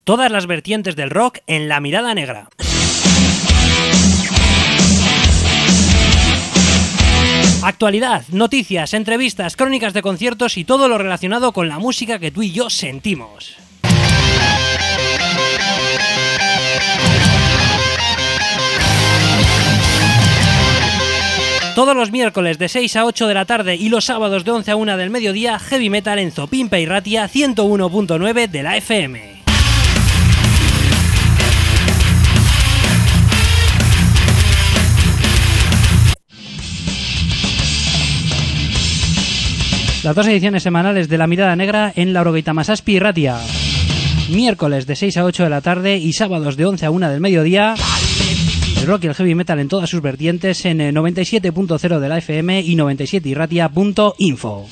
Todas las vertientes del rock en La Mirada Negra. Actualidad, noticias, entrevistas, crónicas de conciertos y todo lo relacionado con la música que tú y yo sentimos. Todos los miércoles de 6 a 8 de la tarde y los sábados de 11 a 1 del mediodía, Heavy Metal en Zopimpa y Ratia 101.9 de la FM. Las dos ediciones semanales de La Mirada Negra en la Orogeita Masaspi y Ratia. Miércoles de 6 a 8 de la tarde y sábados de 11 a 1 del mediodía. El rock y el heavy metal en todas sus vertientes en 97.0 de la FM y 97irratia.info.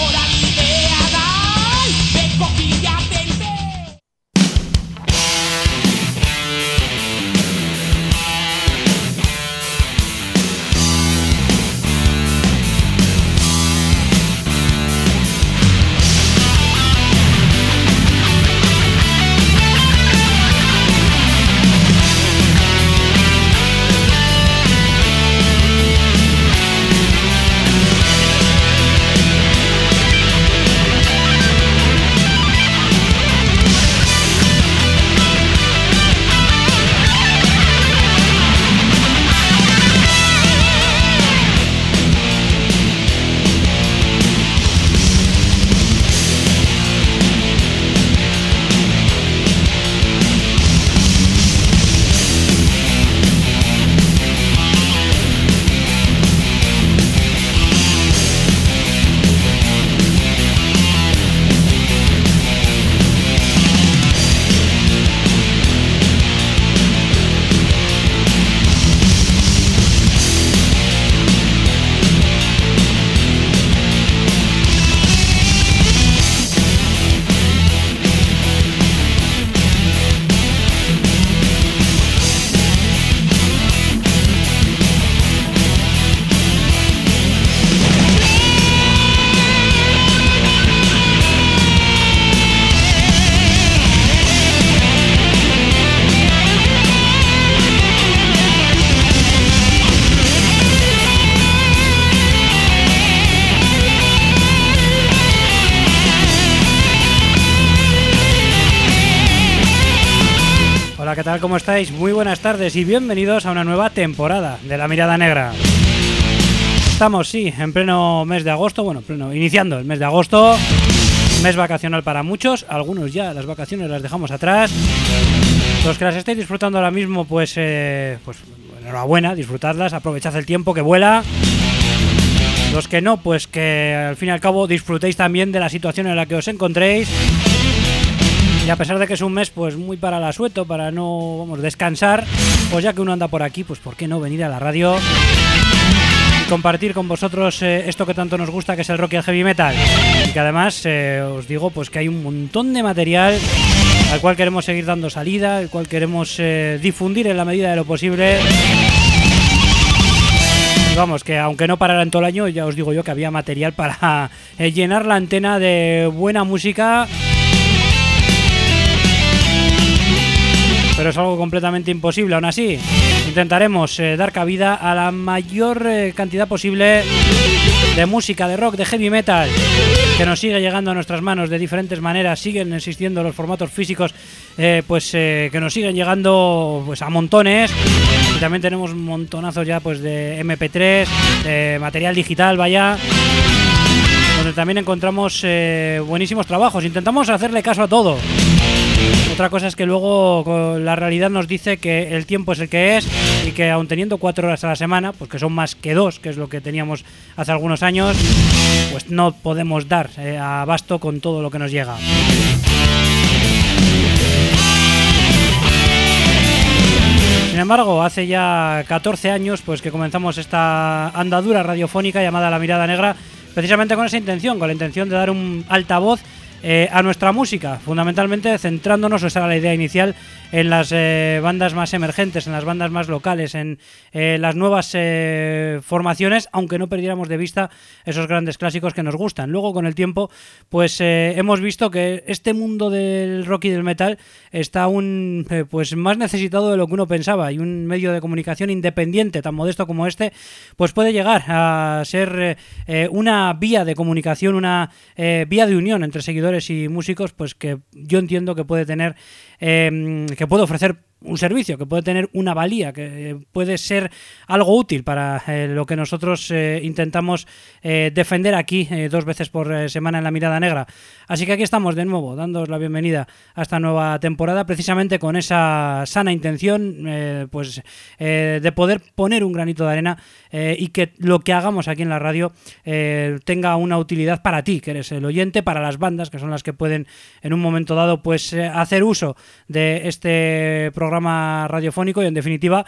¿Qué tal? ¿Cómo estáis? Muy buenas tardes y bienvenidos a una nueva temporada de La Mirada Negra. Estamos, sí, en pleno mes de agosto, iniciando el mes de agosto, mes vacacional para muchos, algunos ya las vacaciones las dejamos atrás. Los que las estéis disfrutando ahora mismo, pues enhorabuena, disfrutadlas, aprovechad el tiempo que vuela. Los que no, pues que al fin y al cabo disfrutéis también de la situación en la que os encontréis. Y a pesar de que es un mes pues muy para el asueto, para no descansar, pues ya que uno anda por aquí, pues ¿por qué no venir a la radio y compartir con vosotros esto que tanto nos gusta, que es el rock y el heavy metal? Y que además os digo pues que hay un montón de material al cual queremos seguir dando salida, al cual queremos difundir en la medida de lo posible. Y vamos, que aunque no parara en todo el año, ya os digo yo que había material para llenar la antena de buena música. Pero es algo completamente imposible. Aún así, intentaremos dar cabida a la mayor cantidad posible de música, de rock, de heavy metal, que nos sigue llegando a nuestras manos de diferentes maneras. Siguen existiendo los formatos físicos que nos siguen llegando pues a montones. Y también tenemos un montonazo ya pues de MP3, de material digital, vaya, donde también encontramos buenísimos trabajos. Intentamos hacerle caso a todo. Otra cosa es que luego la realidad nos dice que el tiempo es el que es y que aun teniendo 4 horas a la semana, pues que son más que 2, que es lo que teníamos hace algunos años, pues no podemos dar abasto con todo lo que nos llega. Sin embargo, hace ya 14 años pues que comenzamos esta andadura radiofónica llamada La Mirada Negra, precisamente con esa intención, con la intención de dar un altavoz a nuestra música, fundamentalmente centrándonos, esa era la idea inicial, en las bandas más emergentes, en las bandas más locales, en las nuevas formaciones, aunque no perdiéramos de vista esos grandes clásicos que nos gustan. Luego, con el tiempo, pues hemos visto que este mundo del rock y del metal está aún pues más necesitado de lo que uno pensaba, y un medio de comunicación independiente tan modesto como este pues puede llegar a ser una vía de comunicación, una vía de unión entre seguidores y músicos, pues que yo entiendo que puede tener que puede ofrecer un servicio, que puede tener una valía, que puede ser algo útil para lo que nosotros intentamos defender aquí 2 veces por semana en La Mirada Negra. Así que aquí estamos de nuevo, dándoos la bienvenida a esta nueva temporada, precisamente con esa sana intención de poder poner un granito de arena y que lo que hagamos aquí en la radio tenga una utilidad para ti, que eres el oyente, para las bandas, que son las que pueden en un momento dado pues hacer uso de este programa radiofónico, y en definitiva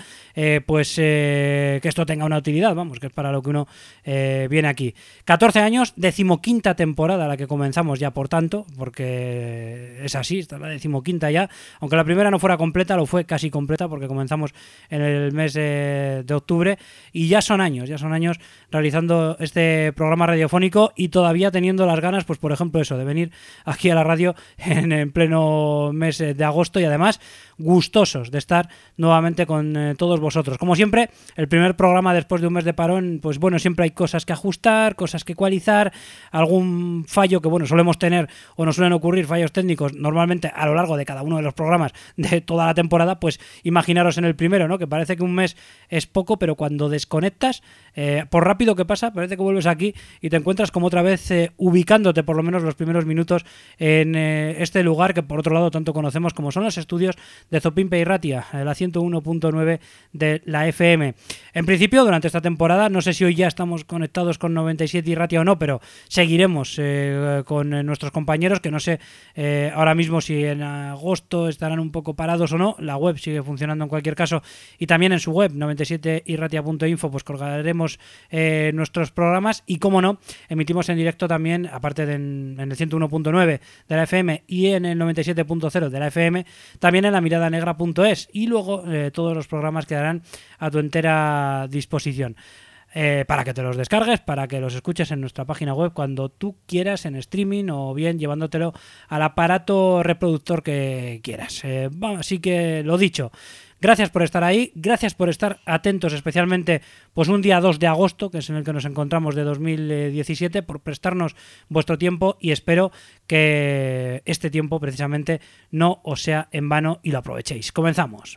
que esto tenga una utilidad, vamos, que es para lo que uno viene aquí. 14 años, 15ª temporada la que comenzamos ya, por tanto, porque es así, esta es la 15ª ya, aunque la primera no fuera completa, lo fue casi completa porque comenzamos en el mes de octubre, y ya son años realizando este programa radiofónico, y todavía teniendo las ganas, pues por ejemplo eso, de venir aquí a la radio en pleno mes de agosto, y además gustosos de estar nuevamente con todos vosotros. Como siempre, el primer programa después de un mes de parón, pues bueno, siempre hay cosas que ajustar, cosas que ecualizar, algún fallo que bueno, solemos tener o nos suelen ocurrir fallos técnicos normalmente a lo largo de cada uno de los programas de toda la temporada. Pues imaginaros en el primero, ¿no? Que parece que un mes es poco, pero cuando desconectas, por rápido que pasa, parece que vuelves aquí y te encuentras como otra vez ubicándote por lo menos los primeros minutos en este lugar que por otro lado tanto conocemos como son los estudios de Zopimpe y Ratia, la 101.9 de la FM. En principio, durante esta temporada, no sé si hoy ya estamos conectados con 97 y Ratia o no, pero seguiremos con nuestros compañeros, que no sé ahora mismo si en agosto estarán un poco parados o no. La web sigue funcionando en cualquier caso, y también en su web 97irratia.info pues colgaremos nuestros programas, y como no, emitimos en directo también, aparte en el 101.9 de la FM y en el 97.0 de la FM, también en la miradanegra.es, y luego todos los programas quedarán a tu entera disposición para que te los descargues, para que los escuches en nuestra página web cuando tú quieras, en streaming, o bien llevándotelo al aparato reproductor que quieras. Así que lo dicho, gracias por estar ahí, gracias por estar atentos, especialmente pues un día 2 de agosto, que es en el que nos encontramos de 2017, por prestarnos vuestro tiempo, y espero que este tiempo precisamente no os sea en vano y lo aprovechéis. Comenzamos.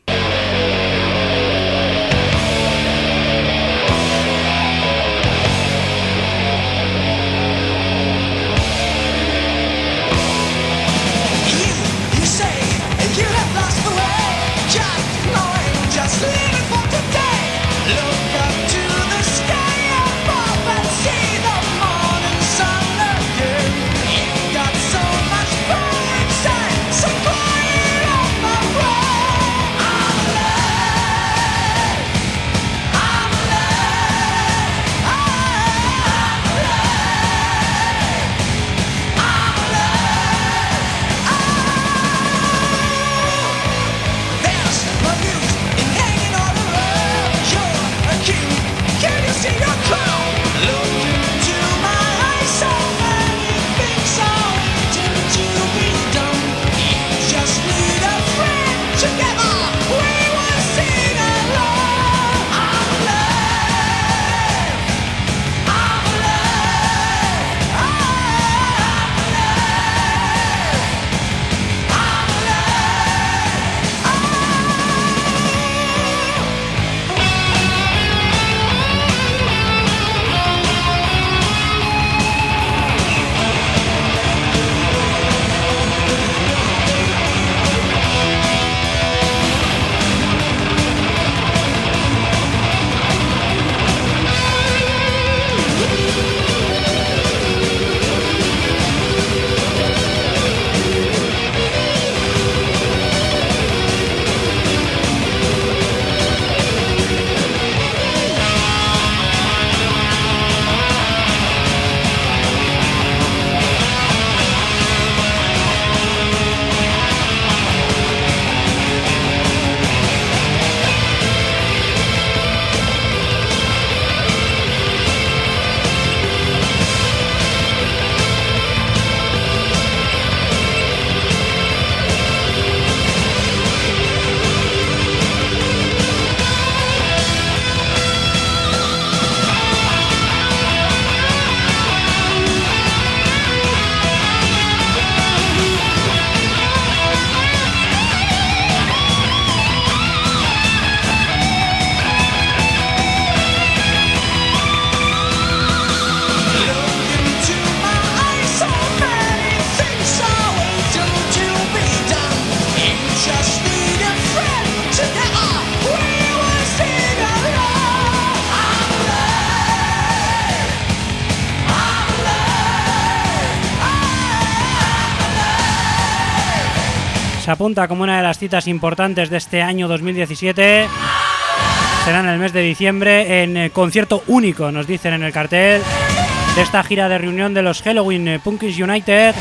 se apunta como una de las citas importantes de este año 2017. Será en el mes de diciembre en concierto único, nos dicen en el cartel, de esta gira de reunión de los Helloween Punkies United,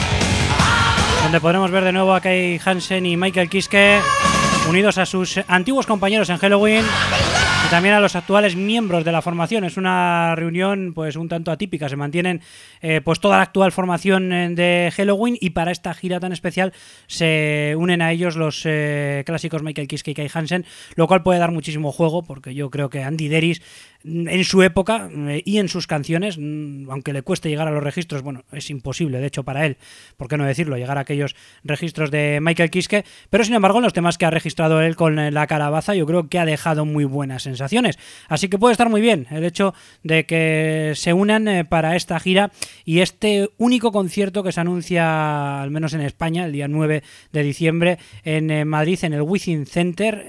donde podremos ver de nuevo a Kai Hansen y Michael Kiske unidos a sus antiguos compañeros en Helloween y también a los actuales miembros de la formación. Es una reunión pues un tanto atípica, se mantienen pues toda la actual formación de Helloween, y para esta gira tan especial se unen a ellos los clásicos Michael Kiske y Kai Hansen, lo cual puede dar muchísimo juego, porque yo creo que Andy Deris en su época y en sus canciones, aunque le cueste llegar a los registros, bueno, es imposible de hecho para él, por qué no decirlo, llegar a aquellos registros de Michael Kiske, pero sin embargo en los temas que ha registrado él con la Calabaza yo creo que ha dejado muy buenas sensaciones, así que puede estar muy bien el hecho de que se unan para esta gira y este único concierto que se anuncia, al menos en España, el día 9 de diciembre en Madrid, en el Within Center.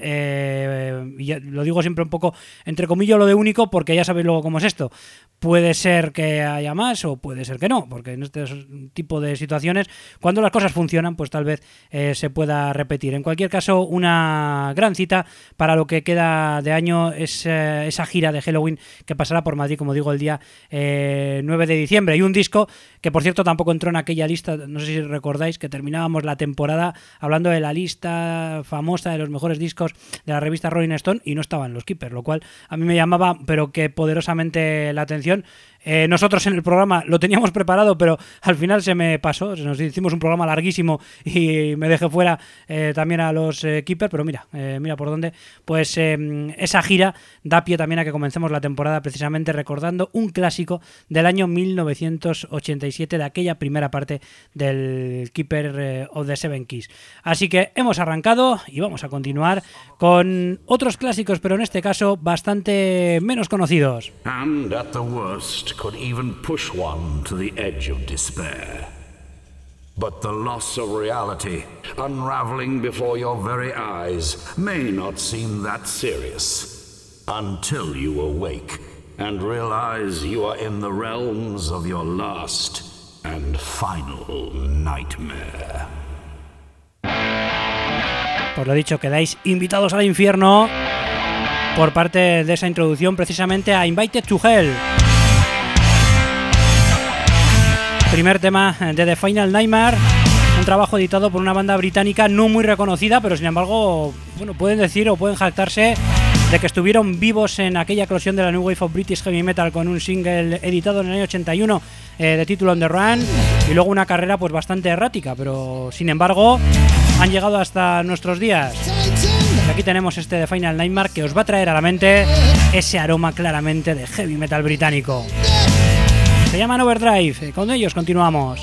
Lo digo siempre un poco entre comillas lo de único, porque ya sabéis luego cómo es esto. Puede ser que haya más o puede ser que no, porque en este tipo de situaciones, cuando las cosas funcionan, pues tal vez se pueda repetir. En cualquier caso, una gran cita para lo que queda de año es esa gira de Helloween que pasará por Madrid, como digo, el día 9 de diciembre. Y un disco que, por cierto, tampoco entró en aquella lista, no sé si recordáis, que terminábamos la temporada hablando de la lista famosa de los mejores discos de la revista Rolling Stone y no estaban los Keepers, lo cual a mí me llamaba pero que poderosamente la atención. Nosotros en el programa lo teníamos preparado, pero al final se me pasó, nos hicimos un programa larguísimo y me dejé fuera también a los Keepers, pero mira por dónde, pues esa gira da pie también a que comencemos la temporada precisamente recordando un clásico del año 1987, de aquella primera parte del Keeper of the Seven Keys. Así que hemos arrancado y vamos a continuar con otros clásicos, pero en este caso bastante menos conocidos. And at the worst could even push one to the edge of despair. But the loss of reality, unraveling before your very eyes, may not seem that serious until you awake and realize you are in the realms of your last and final nightmare. Por lo dicho, quedáis invitados al infierno por parte de esa introducción precisamente a Invited to Hell. Primer tema de The Final Nightmare, un trabajo editado por una banda británica no muy reconocida, pero sin embargo, bueno, pueden decir o pueden jactarse de que estuvieron vivos en aquella eclosión de la New Wave of British Heavy Metal con un single editado en el año 81 de título On The Run, y luego una carrera pues bastante errática, pero sin embargo han llegado hasta nuestros días. Y aquí tenemos este The Final Nightmare que os va a traer a la mente ese aroma claramente de heavy metal británico. Se llaman Overdrive, con ellos continuamos.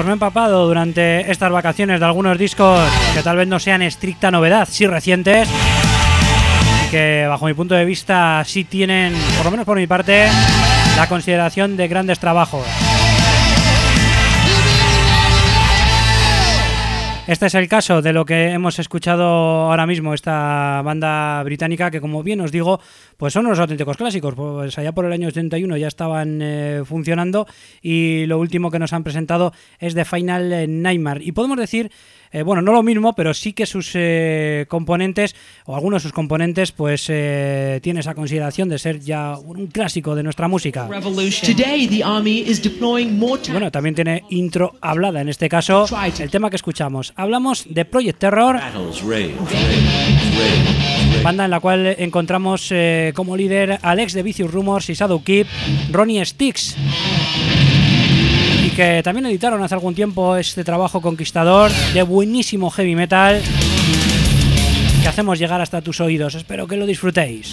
me he empapado durante estas vacaciones de algunos discos que tal vez no sean estricta novedad, sí recientes, y que bajo mi punto de vista sí tienen, por lo menos por mi parte, la consideración de grandes trabajos. Este es el caso de lo que hemos escuchado ahora mismo, esta banda británica que, como bien os digo, pues son unos auténticos clásicos. Pues allá por el año 81 ya estaban funcionando y lo último que nos han presentado es The Final Nightmare. Y podemos decir, bueno, no lo mismo, pero sí que sus componentes, o algunos de sus componentes, pues tiene esa consideración de ser ya un clásico de nuestra música. Bueno, también tiene intro hablada, en este caso, el tema que escuchamos. Hablamos de Project Terror, banda en la cual encontramos como líder al ex de Vicious Rumors y Shadow Keep, Ronnie Sticks, y que también editaron hace algún tiempo este trabajo conquistador de buenísimo heavy metal que hacemos llegar hasta tus oídos. Espero que lo disfrutéis.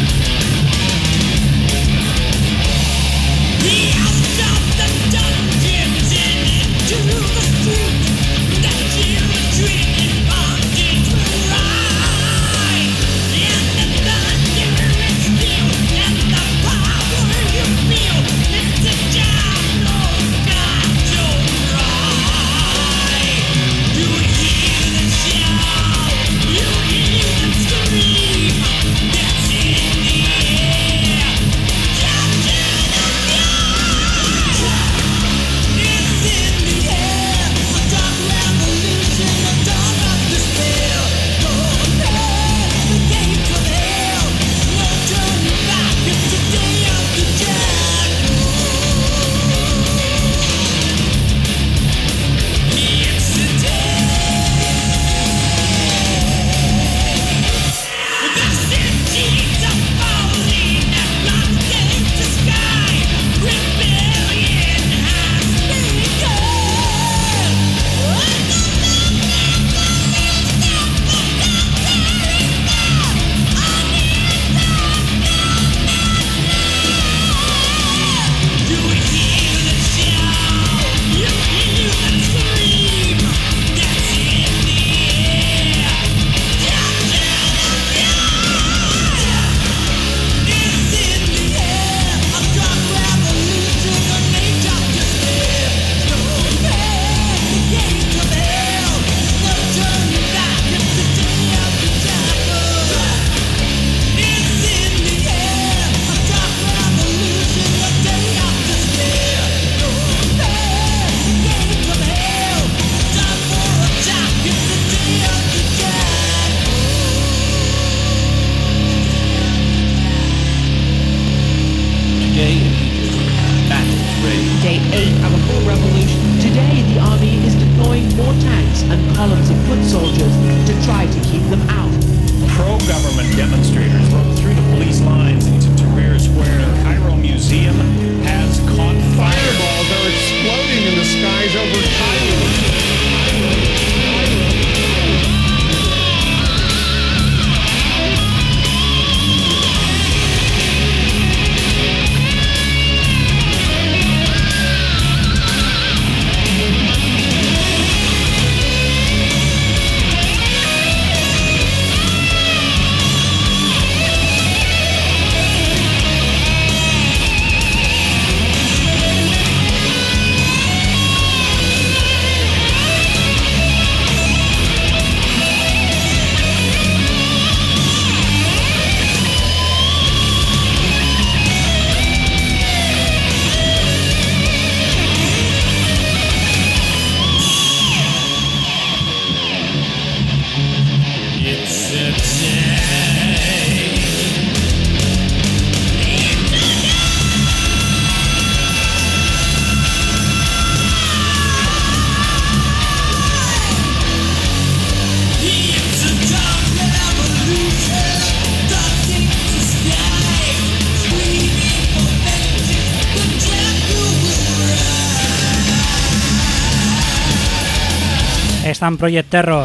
Está en Project Terror.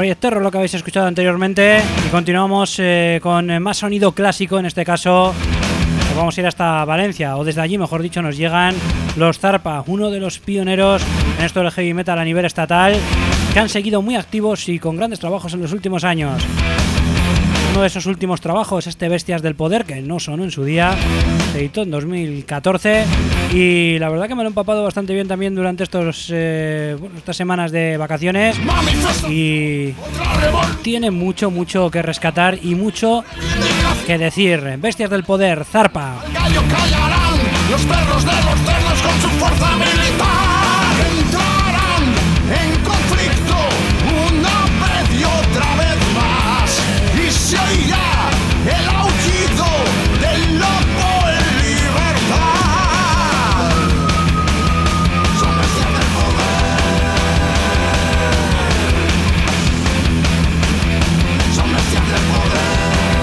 Project Terror, lo que habéis escuchado anteriormente, y continuamos con más sonido clásico. En este caso nos vamos a ir hasta Valencia, o desde allí mejor dicho nos llegan los Zarpa, uno de los pioneros en esto del heavy metal a nivel estatal, que han seguido muy activos y con grandes trabajos en los últimos años. Uno de esos últimos trabajos, este Bestias del Poder, que no sonó en su día, se editó en 2014, y la verdad que me lo he empapado bastante bien también durante estas semanas de vacaciones, y tiene mucho que rescatar y mucho que decir. Bestias del Poder, Zarpa. Callarán los perros de los cerdos con su fuerza militar. Entrarán en conflicto una vez y otra vez más, y se oirá el aullido del lobo en libertad. Son bestias del poder. Son bestias del poder.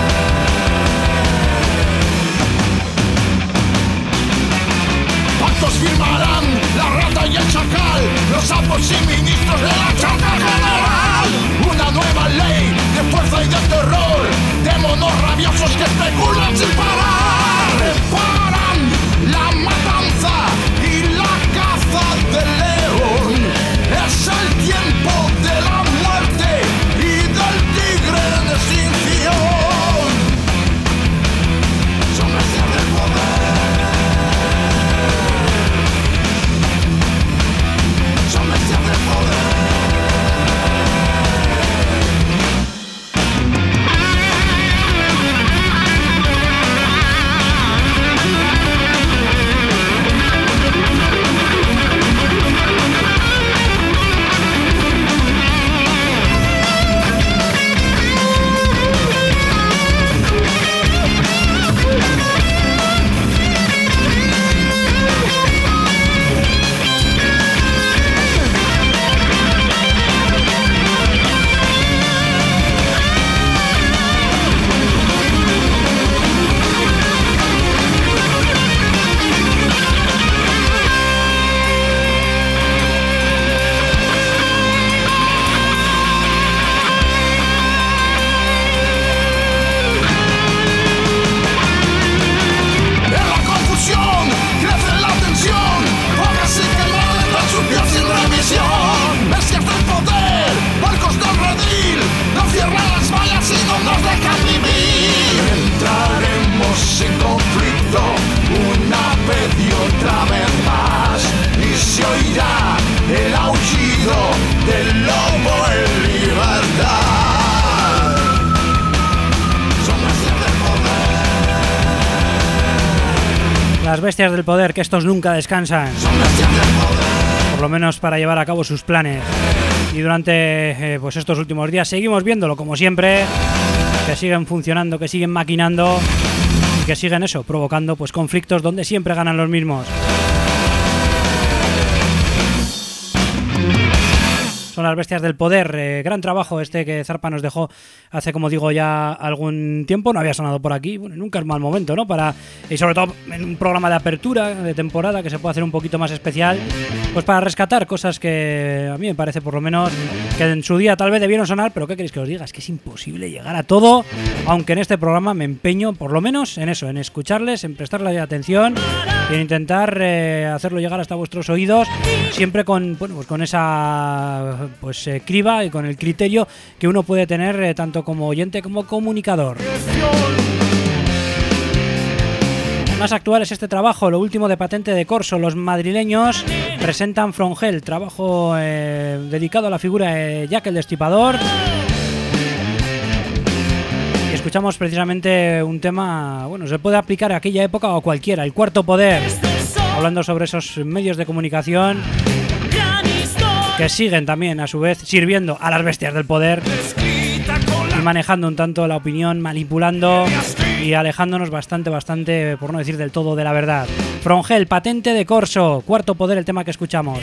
Firmarán la rata y el chacal, los sapos y ministros de la chata general. Una nueva ley de fuerza y de terror, de monos rabiosos que especulan sin parar. Preparan la matanza y la caza del león. Es el tiempo de la muerte y del tigre en extinción. Son bestias del poder. Bestias del poder, barcos del redil, no cierran las vallas y no nos dejan vivir. Entraremos en conflicto una vez y otra vez más, y se oirá el aullido del lobo en libertad. Son bestias del poder. Las bestias del poder, que estos nunca descansan. Son bestias del poder. Por lo menos para llevar a cabo sus planes. Y durante pues estos últimos días seguimos viéndolo como siempre, que siguen funcionando, que siguen maquinando y que siguen eso, provocando pues conflictos donde siempre ganan los mismos. Son las bestias del poder. Gran trabajo este que Zarpa nos dejó hace, como digo, ya algún tiempo. No había sonado por aquí. Bueno, nunca es mal momento, ¿no? Y sobre todo en un programa de apertura de temporada que se puede hacer un poquito más especial, pues para rescatar cosas que a mí me parece, por lo menos, que en su día tal vez debieron sonar, pero ¿qué queréis que os diga? Es que es imposible llegar a todo, aunque en este programa me empeño, por lo menos, en eso, en escucharles, en prestarles atención y en intentar hacerlo llegar hasta vuestros oídos, siempre con esa criba y con el criterio que uno puede tener tanto como oyente como comunicador. Más actual es este trabajo, lo último de Patente de Corso. Los madrileños presentan From Hell, trabajo dedicado a la figura de Jack el Destripador. Y escuchamos precisamente un tema, bueno, se puede aplicar a aquella época o a cualquiera, el Cuarto Poder, hablando sobre esos medios de comunicación que siguen también a su vez sirviendo a las bestias del poder y manejando un tanto la opinión, manipulando y alejándonos bastante, por no decir del todo, de la verdad. From Hell, Patente de Corso, Cuarto Poder, el tema que escuchamos.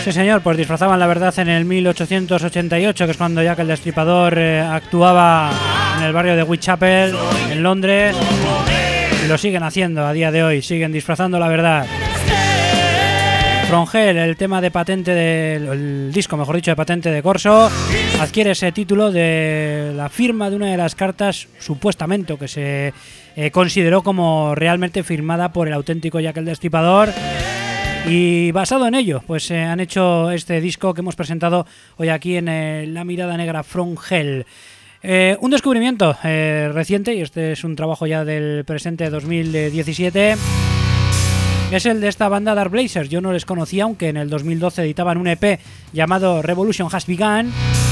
Sí, señor, pues disfrazaban la verdad en el 1888, que es cuando Jack el Destripador actuaba en el barrio de Whitechapel, en Londres, y lo siguen haciendo a día de hoy, siguen disfrazando la verdad. From Hell, el tema de patente el disco, mejor dicho, de patente de Corso, adquiere ese título de la firma de una de las cartas, supuestamente, o que se consideró como realmente firmada por el auténtico Jack el Destripador. Y basado en ello, pues han hecho este disco que hemos presentado hoy aquí en La Mirada Negra, From Hell. Un descubrimiento reciente, y este es un trabajo ya del presente 2017, es el de esta banda Dark Blazers. Yo no les conocía, aunque en el 2012 editaban un EP llamado Revolution Has Begun.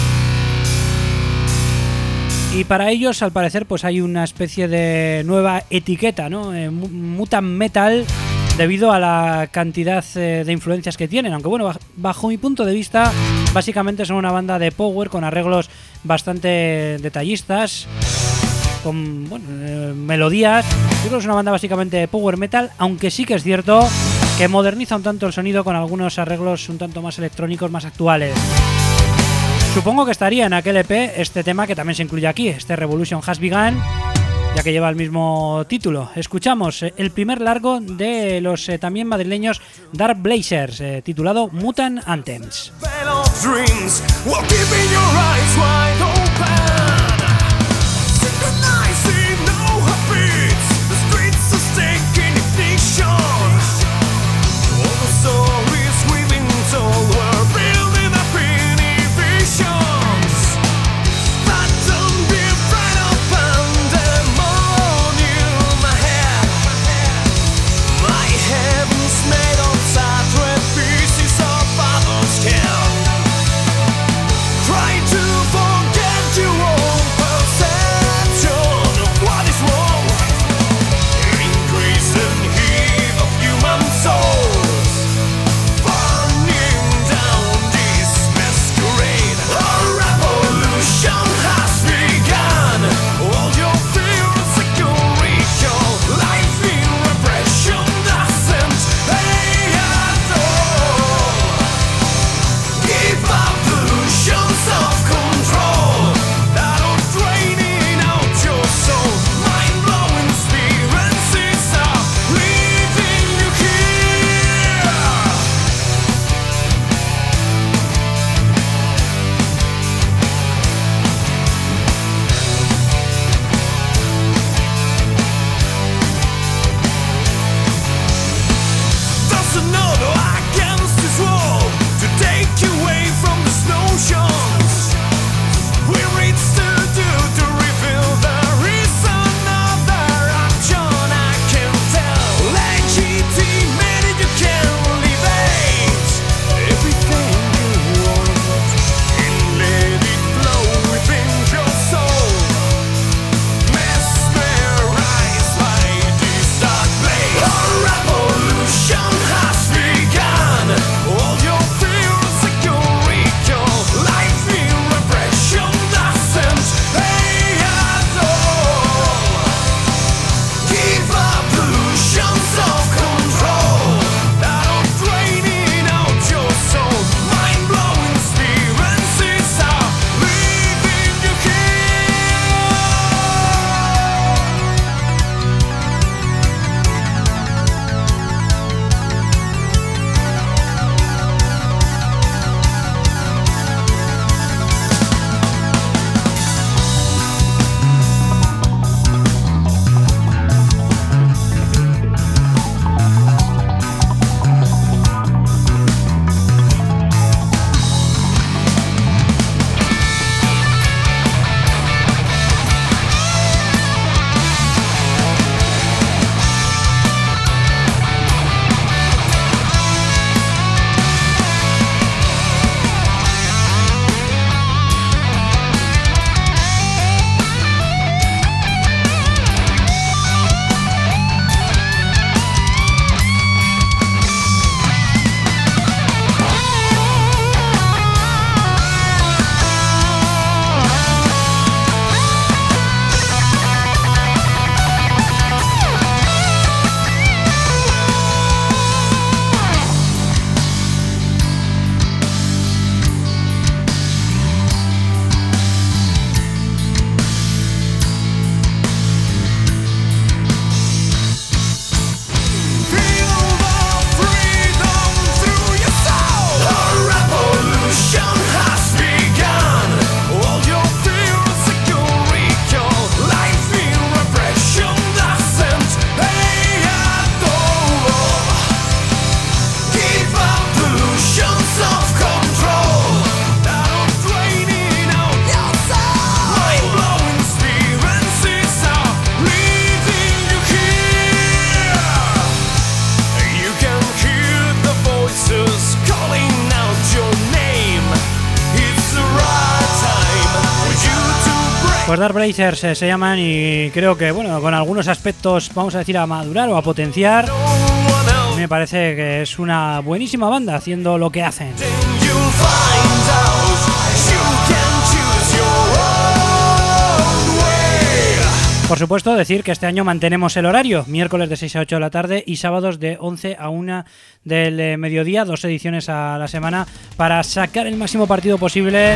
Y para ellos, al parecer, pues hay una especie de nueva etiqueta, ¿no? Mutant Metal, debido a la cantidad de influencias que tienen. Aunque bueno, bajo mi punto de vista, básicamente son una banda de power con arreglos bastante detallistas, con melodías. Yo creo que es una banda básicamente de power metal, aunque sí que es cierto que moderniza un tanto el sonido con algunos arreglos un tanto más electrónicos, más actuales. Supongo que estaría en aquel EP este tema que también se incluye aquí, este Revolution Has Begun, ya que lleva el mismo título. Escuchamos el primer largo de los también madrileños Dark Blazers, titulado Mutant Anthems. Try to forget Pues Dark Blazers se llaman y creo que, bueno, con algunos aspectos, vamos a decir, a madurar o a potenciar. Me parece que es una buenísima banda haciendo lo que hacen. Por supuesto, decir que este año mantenemos el horario, miércoles de 6 a 8 de la tarde y sábados de 11 a 1 del mediodía, 2 ediciones a la semana, para sacar el máximo partido posible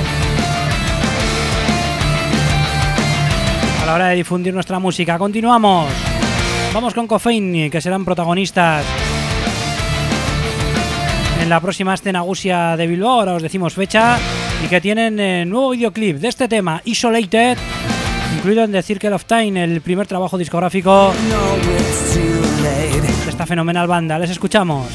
a la hora de difundir nuestra música. Continuamos. Vamos con Coffein, que serán protagonistas en la próxima escena Gusia de Bilbao, ahora os decimos fecha, y que tienen nuevo videoclip de este tema, Isolated, incluido en The Circle of Time, el primer trabajo discográfico de esta fenomenal banda. Les escuchamos.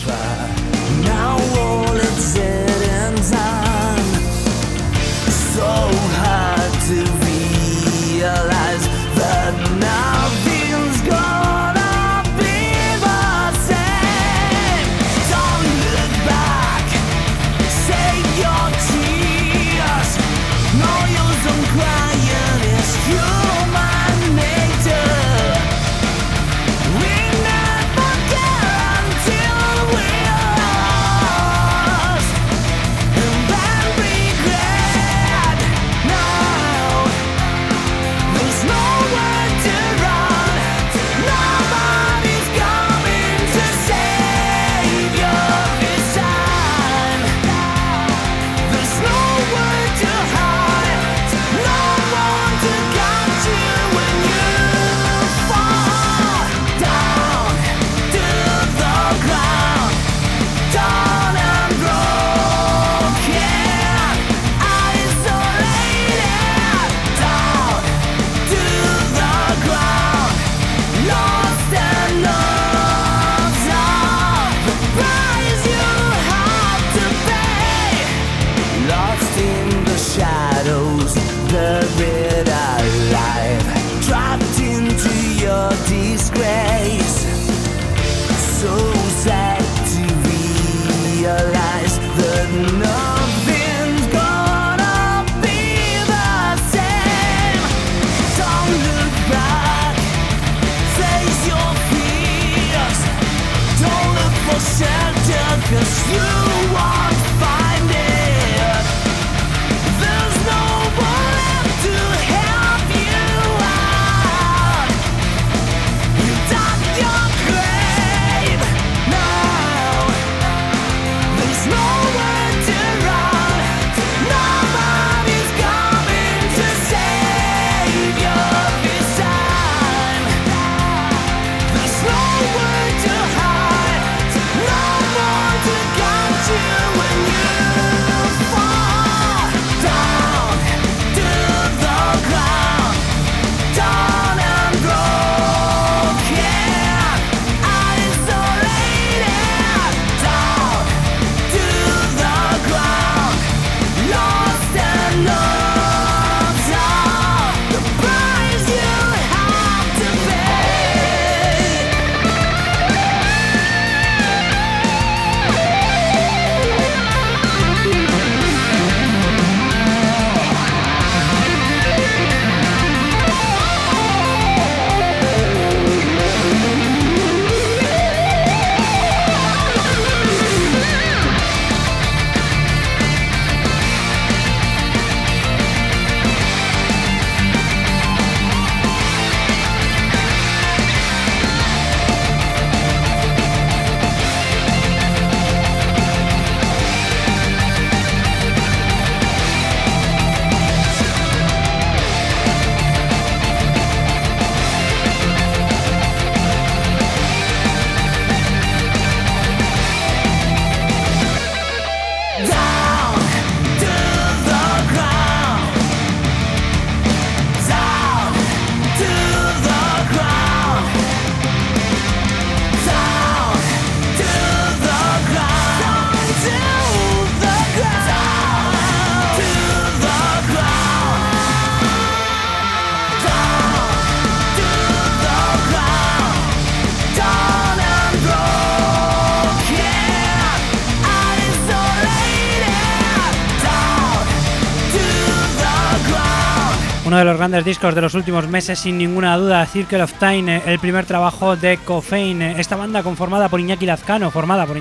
Uno de los grandes discos de los últimos meses, sin ninguna duda, Circle of Time, el primer trabajo de Coffein. Esta banda formada por Iñaki Lazcano,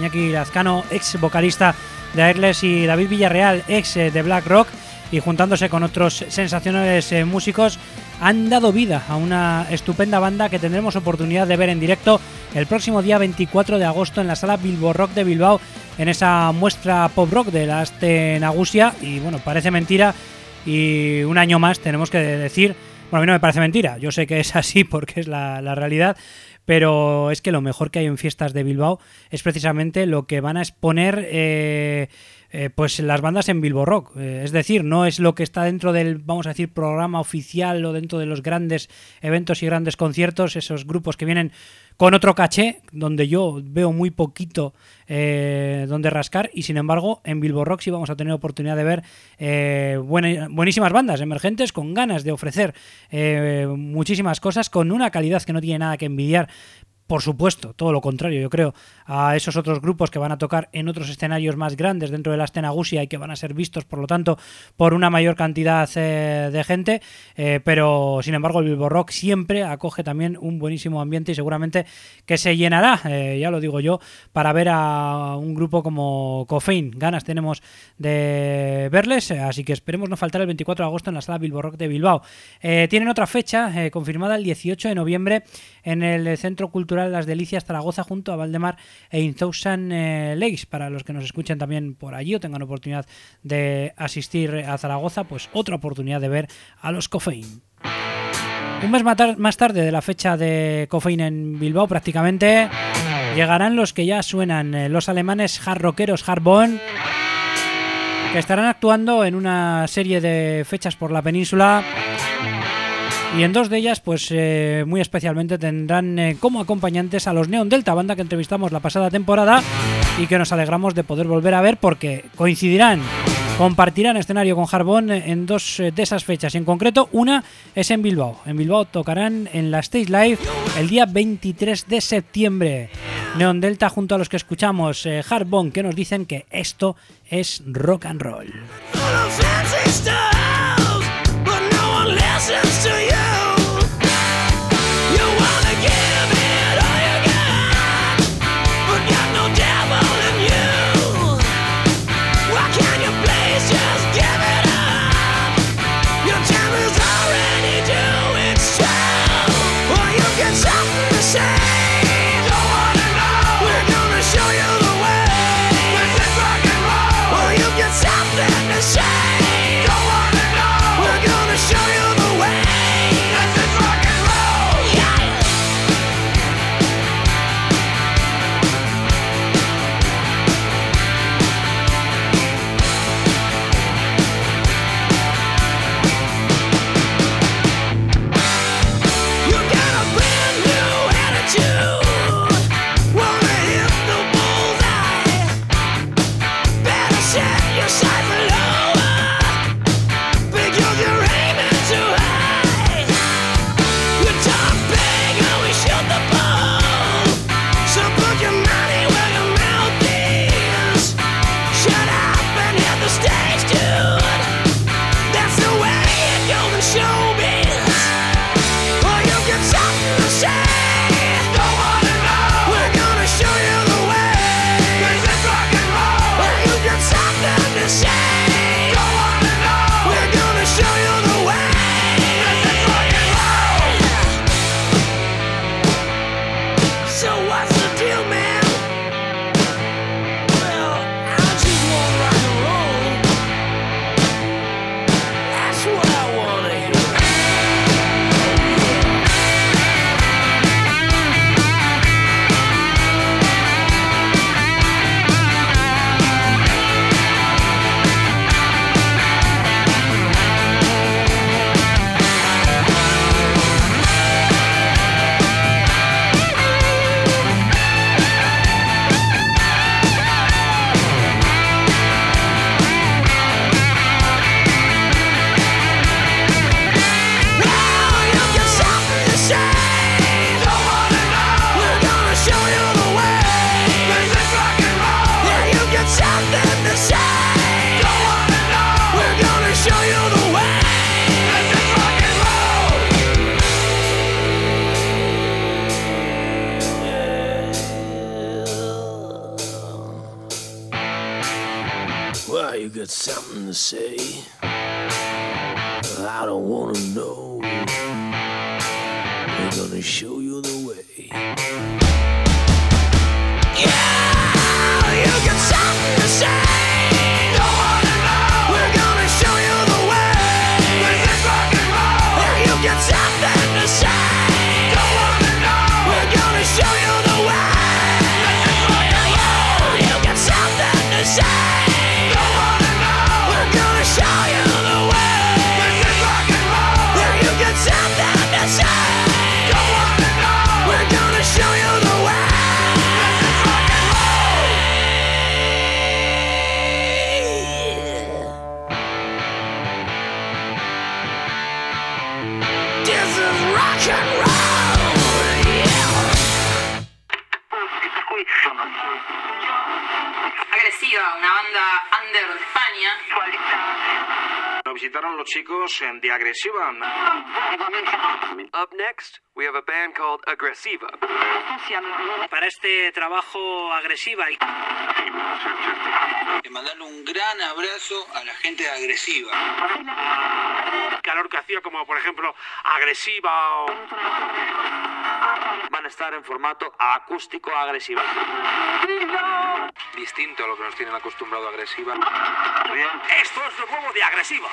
ex vocalista de Airless, y David Villarreal, ex de Black Rock, y juntándose con otros sensacionales músicos, han dado vida a una estupenda banda que tendremos oportunidad de ver en directo el próximo día 24 de agosto en la sala Bilbo Rock de Bilbao, en esa muestra pop rock de la Aste Nagusia. Y bueno, parece mentira, y un año más tenemos que decir, bueno, a mí no me parece mentira, yo sé que es así porque es la realidad, pero es que lo mejor que hay en fiestas de Bilbao es precisamente lo que van a exponer pues las bandas en Bilbo Rock. Es decir, no es lo que está dentro del, vamos a decir, programa oficial o dentro de los grandes eventos y grandes conciertos, esos grupos que vienen con otro caché, donde yo veo muy poquito donde rascar, y sin embargo en Bilbo Rock sí vamos a tener oportunidad de ver buenísimas bandas emergentes con ganas de ofrecer muchísimas cosas, con una calidad que no tiene nada que envidiar, por supuesto, todo lo contrario, yo creo, a esos otros grupos que van a tocar en otros escenarios más grandes dentro de la Aste Nagusia y que van a ser vistos, por lo tanto, por una mayor cantidad de gente, pero sin embargo el Bilbo Rock siempre acoge también un buenísimo ambiente y seguramente que se llenará, ya lo digo yo, para ver a un grupo como Coffein. Ganas tenemos de verles, así que esperemos no faltar el 24 de agosto en la sala Bilbo Rock de Bilbao. Tienen otra fecha confirmada el 18 de noviembre en el Centro Cultural Las Delicias Zaragoza, junto a Valdemar e In Thousand Lakes. Para los que nos escuchen también por allí o tengan oportunidad de asistir a Zaragoza, pues otra oportunidad de ver a los Coffein. Un mes más tarde de la fecha de Coffein en Bilbao, prácticamente, llegarán los que ya suenan, los alemanes hard rockeros Hardbone, que estarán actuando en una serie de fechas por la península. Y en dos de ellas, pues muy especialmente tendrán como acompañantes a los Neon Delta, banda que entrevistamos la pasada temporada y que nos alegramos de poder volver a ver porque compartirán escenario con Hardbone en dos de esas fechas. Y en concreto, una es en Bilbao. En Bilbao tocarán en la Stage Live el día 23 de septiembre. Neon Delta junto a los que escuchamos Hardbone, que nos dicen que esto es rock and roll. Listens to you. You wanna give it all you got, but got no devil in you. Why can't you please just give it up? Your time is already due, it's true. Or you get something to say. Don't wanna know. We're gonna show you the way. This is rock and roll. Or you get something to say. Don't wanna know. got something to say? I don't wanna know. We're gonna show you the way. Yeah, you got something to say. Don't wanna know. We're gonna show you the way. This is rock and roll. Yeah, you got something to say. Don't wanna know. We're gonna show you the way. This is rock and roll. You got something to say. Don't wanna know. We're gonna show you the way. This is rock and roll. Yeah, you got something to say. Don't wanna know. We're gonna show you the way. This is rock and roll, yeah. Agresiva, una banda under de España. Nos visitaron los chicos de Agresiva. Up next, we have a band called Agresiva. Para este trabajo Agresiva y mandarle un gran abrazo a la gente de Agresiva. El calor que hacía, como por ejemplo Agresiva o... Van a estar en formato acústico Agresiva. Distinto a lo que nos tienen acostumbrado Agresiva. Esto es lo nuevo de Agresiva.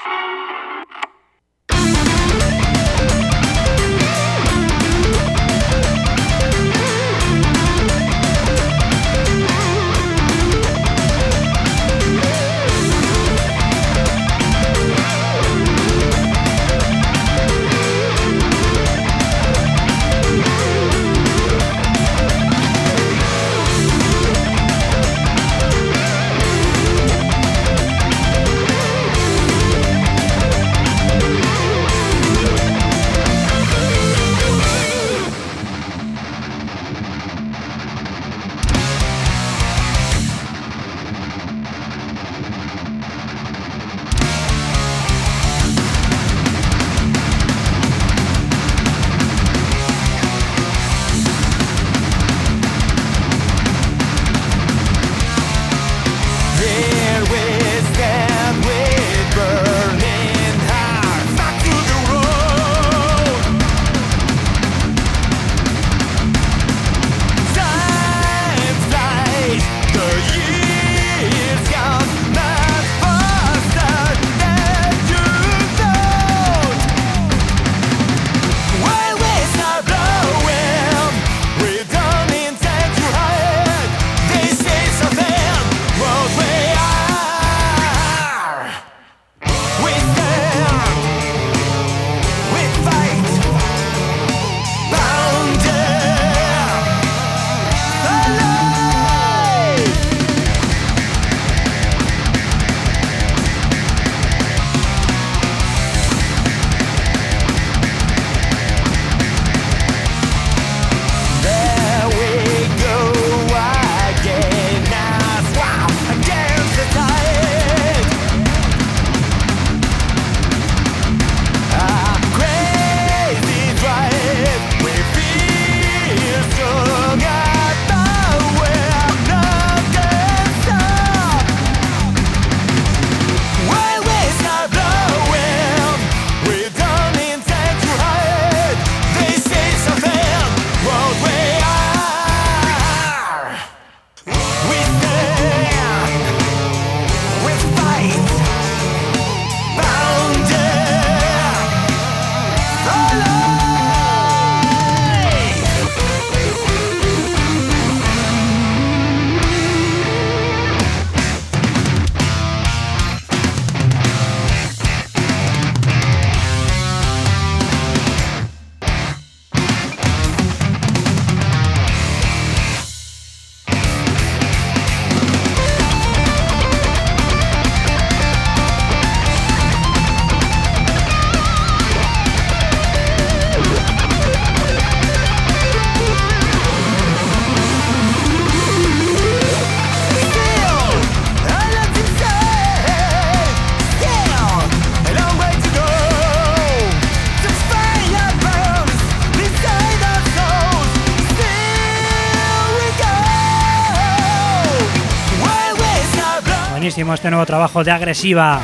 buenísimo este nuevo trabajo de Agresiva.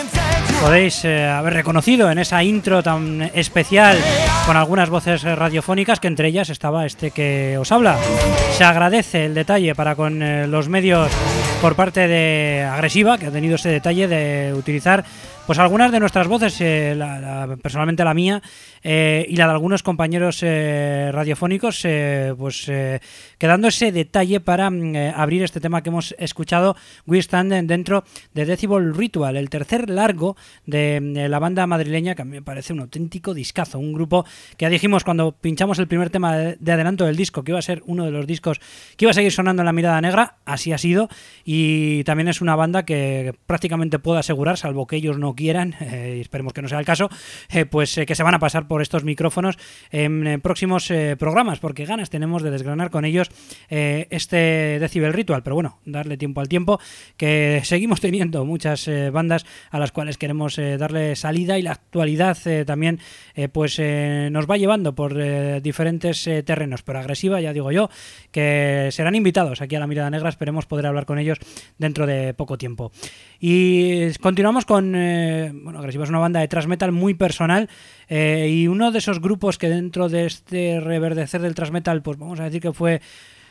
Podéis haber reconocido en esa intro tan especial con algunas voces radiofónicas, que entre ellas estaba este que os habla. Se agradece el detalle para con los medios por parte de Agresiva, que ha tenido ese detalle de utilizar pues algunas de nuestras voces, personalmente la mía y la de algunos compañeros radiofónicos, quedando ese detalle para abrir este tema que hemos escuchado, We Stand, dentro de Decibel Ritual, el tercer largo de la banda madrileña, que a mí me parece un auténtico discazo, un grupo que ya dijimos cuando pinchamos el primer tema de adelanto del disco que iba a ser uno de los discos que iba a seguir sonando en La Mirada Negra. Así ha sido, y también es una banda que prácticamente puedo asegurar, salvo que ellos no quieran, y esperemos que no sea el caso, que se van a pasar por estos micrófonos en próximos programas, porque ganas tenemos de desgranar con ellos este Decibel Ritual. Pero bueno, darle tiempo al tiempo, que seguimos teniendo muchas bandas a las cuales queremos darle salida, y la actualidad también nos va llevando por diferentes terrenos. Pero Agresiva, ya digo yo, que serán invitados aquí a La Mirada Negra, esperemos poder hablar con ellos dentro de poco tiempo. Y continuamos con Agresiva es una banda de thrash metal muy personal, y uno de esos grupos que dentro de este reverdecer del thrash metal, pues vamos a decir que fue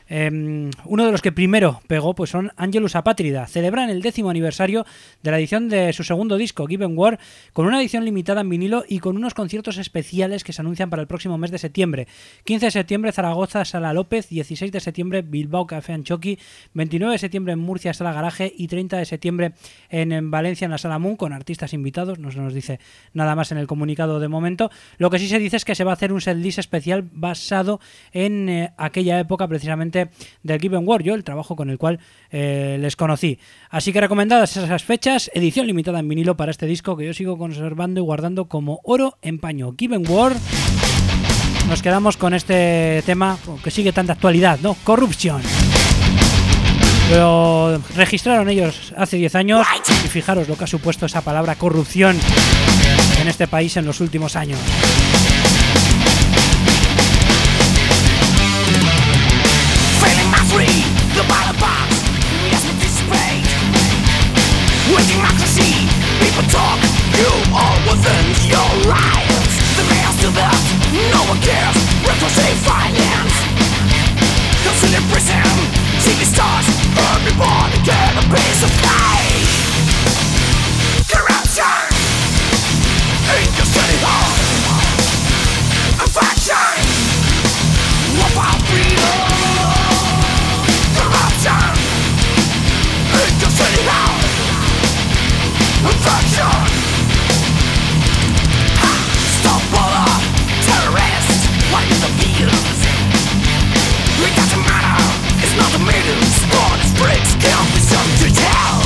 uno de los que primero pegó, pues son Angelus Apátrida. Celebran el 10º aniversario de la edición de su segundo disco, Given War, con una edición limitada en vinilo y con unos conciertos especiales que se anuncian para el próximo mes de septiembre. 15 de septiembre Zaragoza, Sala López; 16 de septiembre Bilbao, Café Anchoqui; 29 de septiembre en Murcia, Sala Garaje; y 30 de septiembre en Valencia, en la Sala Moon, con artistas invitados. No se nos dice nada más en el comunicado de momento. Lo que sí se dice es que se va a hacer un setlist especial basado en aquella época, precisamente del Given War, el trabajo con el cual les conocí. Así que recomendadas esas fechas, edición limitada en vinilo para este disco que yo sigo conservando y guardando como oro en paño. Given War. Nos quedamos con este tema que sigue tanta actualidad, ¿no? Corruption. Lo registraron ellos hace 10 años y fijaros lo que ha supuesto esa palabra corrupción en este país en los últimos años. Free, the ballot box, we ask to participate. With democracy, people talk, you are within your rights. The mayor's still there, no one cares, reckless finance. Consider prison, TV stars, everybody get a piece of pie. Corruption, in your city hall. Affection, what about freedom? Corruption in your city hall. Infection. Stop all the terrorists. What is the views? It doesn't matter. It's not the meetings. All the freaks can't be sent to jail.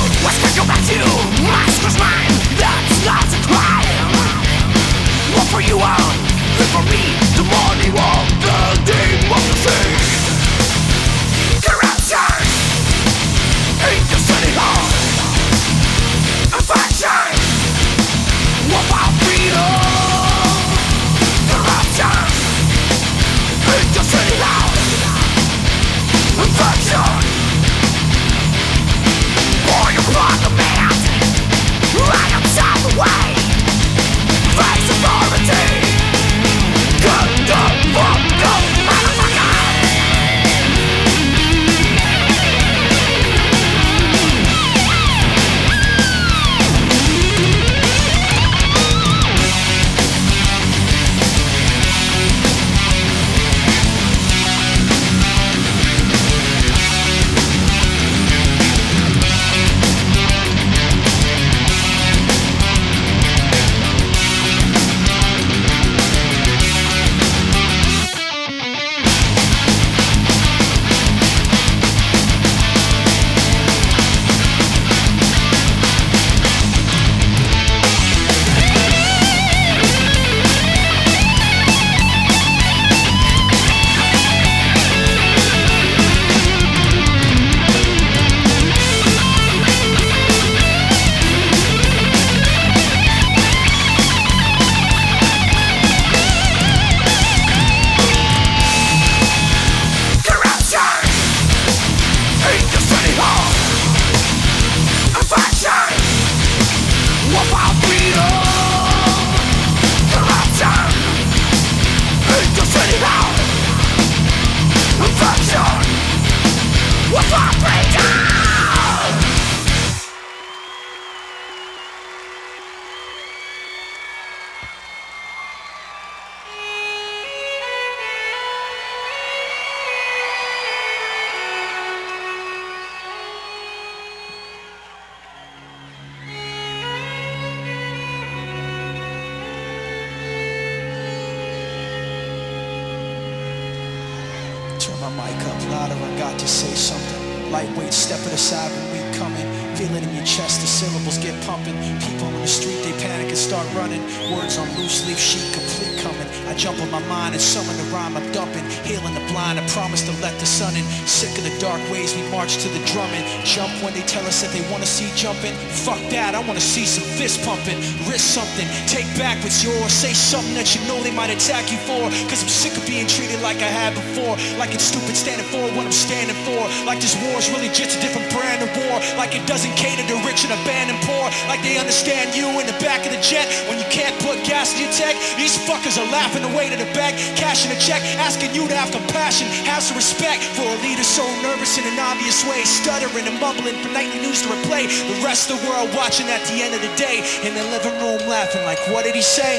mic up louder, I got to say something. Lightweight, step to the side when we coming. Feel it in your chest, the syllables get pumping. People in the street, they panic and start running. Words on loose leaf sheet, complete coming. I jump on my mind and summon the rhyme I'm dumping. Healing the blind, I promise to let the sun in. Sick of the dark ways, we march to the drumming. Jump when they tell us that they wanna see jumping. Fuck that, I wanna see some fist pumping. Risk something, take back what's yours. Say something that you know they might attack you for. Cause I'm sick of being treated like I had before. Like it's stupid standing for what I'm standing for. Like this war's really just a different brand of war. Like it doesn't cater to rich and abandoned poor. Like they understand you in the back of the jet when you can't put gas in your tech. These fuckers are laughing away to the back, cashing a check, asking you to have compassion, have some respect for a leader so nervous in an obvious way, stuttering and mumbling for nightly news to replay. The rest of the world watching at the end of the day in the living room laughing like, what did he say?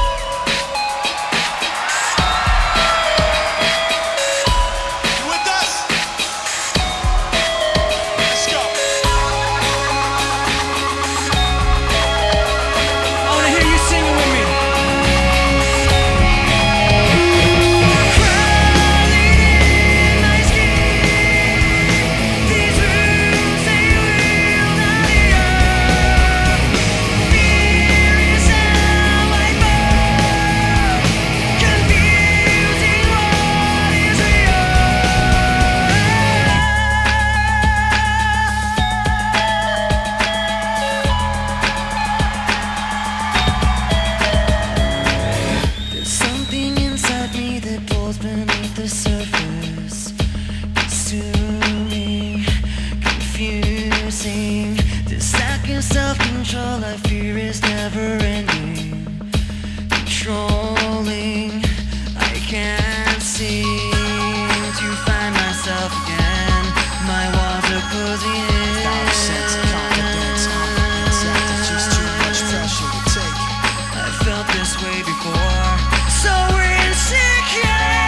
Self-control I fear is never ending. Controlling, I can't seem to find myself again. My walls are closing in. Without a sense of confidence, it's just too much pressure to take. I felt this way before, so insecure.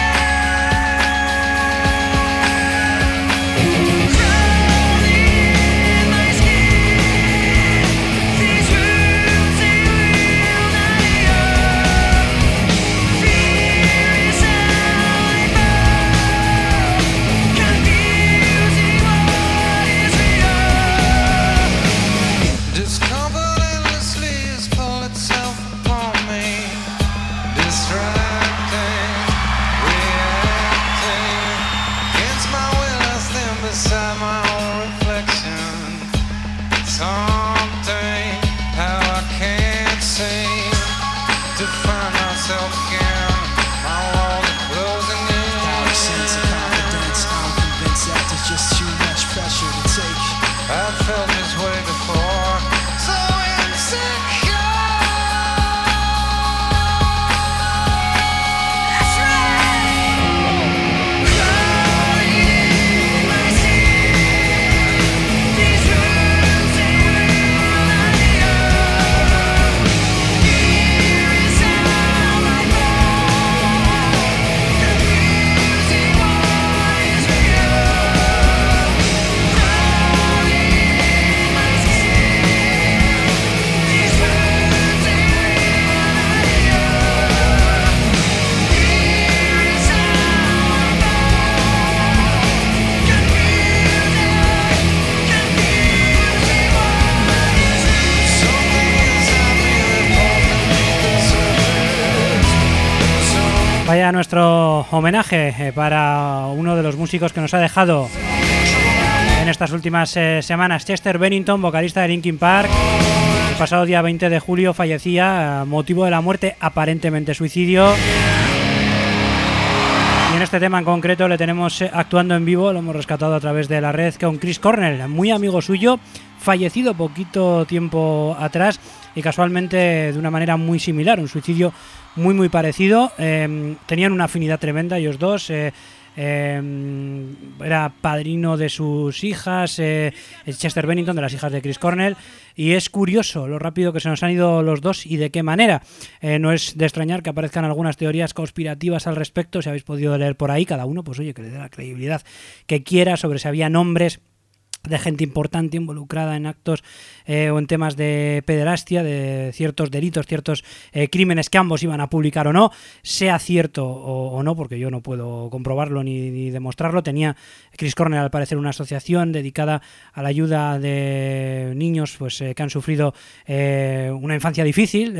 Vaya nuestro homenaje para uno de los músicos que nos ha dejado en estas últimas semanas, Chester Bennington, vocalista de Linkin Park. El pasado día 20 de julio fallecía, motivo de la muerte aparentemente suicidio. Y en este tema en concreto le tenemos actuando en vivo, lo hemos rescatado a través de la red con Chris Cornell, muy amigo suyo, fallecido poquito tiempo atrás y casualmente de una manera muy similar, un suicidio muy parecido. Tenían una afinidad tremenda ellos dos. Era padrino de sus hijas, Chester Bennington, de las hijas de Chris Cornell, y es curioso lo rápido que se nos han ido los dos y de qué manera. No es de extrañar que aparezcan algunas teorías conspirativas al respecto, si habéis podido leer por ahí, cada uno pues oye, que le dé la credibilidad que quiera sobre si había nombres de gente importante involucrada en actos o en temas de pederastia, de ciertos delitos, ciertos crímenes que ambos iban a publicar o no, sea cierto o no, porque yo no puedo comprobarlo ni demostrarlo. Tenía Chris Cornell, al parecer, una asociación dedicada a la ayuda de niños pues que han sufrido una infancia difícil.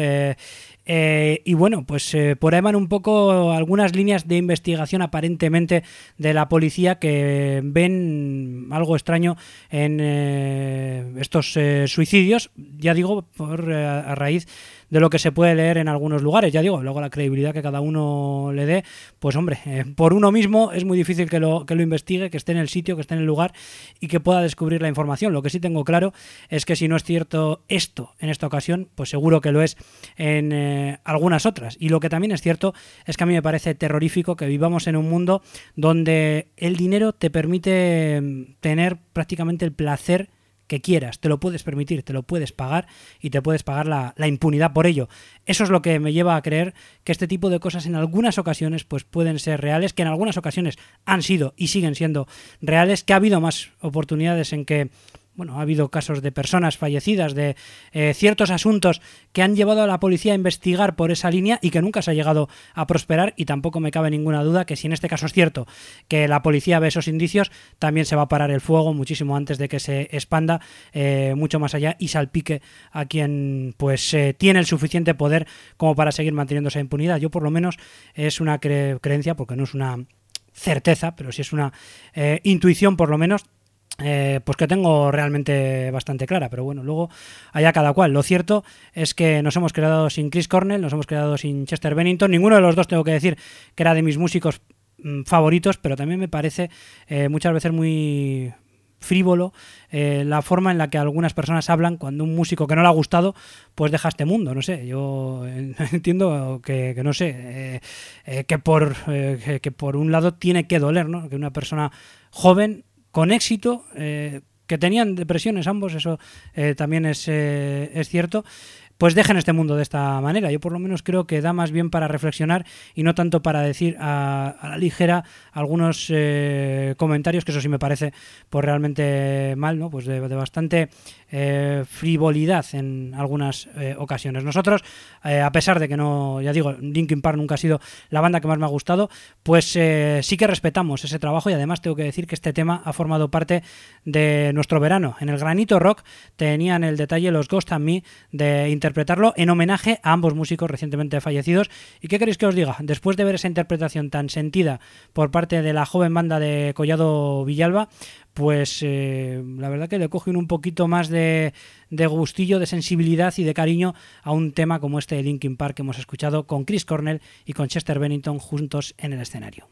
Y bueno, pues por ahí van un poco algunas líneas de investigación aparentemente de la policía que ven algo extraño en estos suicidios, ya digo, a raíz de lo que se puede leer en algunos lugares. Ya digo, luego la credibilidad que cada uno le dé, pues hombre, por uno mismo es muy difícil que lo investigue, que esté en el sitio, que esté en el lugar y que pueda descubrir la información. Lo que sí tengo claro es que si no es cierto esto en esta ocasión, pues seguro que lo es en algunas otras. Y lo que también es cierto es que a mí me parece terrorífico que vivamos en un mundo donde el dinero te permite tener prácticamente el placer que quieras, te lo puedes permitir, te lo puedes pagar y te puedes pagar la impunidad por ello. Eso es lo que me lleva a creer que este tipo de cosas en algunas ocasiones pues pueden ser reales, que en algunas ocasiones han sido y siguen siendo reales, que ha habido más oportunidades en que bueno, ha habido casos de personas fallecidas, de ciertos asuntos que han llevado a la policía a investigar por esa línea y que nunca se ha llegado a prosperar, y tampoco me cabe ninguna duda que si en este caso es cierto que la policía ve esos indicios, también se va a parar el fuego muchísimo antes de que se expanda mucho más allá y salpique a quien pues tiene el suficiente poder como para seguir manteniendo esa impunidad. Yo por lo menos es una creencia, porque no es una certeza, pero sí es una intuición por lo menos, pues que tengo realmente bastante clara, pero bueno, luego allá cada cual. Lo cierto es que nos hemos quedado sin Chris Cornell, nos hemos quedado sin Chester Bennington. Ninguno de los dos tengo que decir que era de mis músicos favoritos, pero también me parece muchas veces muy frívolo la forma en la que algunas personas hablan cuando un músico que no le ha gustado pues deja este mundo. No sé, yo entiendo que no sé, que por un lado tiene que doler, ¿no? Que una persona joven con éxito, que tenían depresiones ambos, eso también es cierto, pues dejen este mundo de esta manera. Yo por lo menos creo que da más bien para reflexionar y no tanto para decir a la ligera algunos comentarios, que eso sí me parece pues realmente mal, ¿no? Pues de bastante frivolidad en algunas ocasiones. Nosotros, a pesar de que no, ya digo, Linkin Park nunca ha sido la banda que más me ha gustado, pues sí que respetamos ese trabajo, y además tengo que decir que este tema ha formado parte de nuestro verano. En el Granito Rock tenían el detalle los Ghost and Me de interpretarlo en homenaje a ambos músicos recientemente fallecidos. ¿Y qué queréis que os diga? Después de ver esa interpretación tan sentida por parte de la joven banda de Collado Villalba, pues la verdad que le cogen un poquito más de gustillo, de sensibilidad y de cariño a un tema como este de Linkin Park que hemos escuchado con Chris Cornell y con Chester Bennington juntos en el escenario.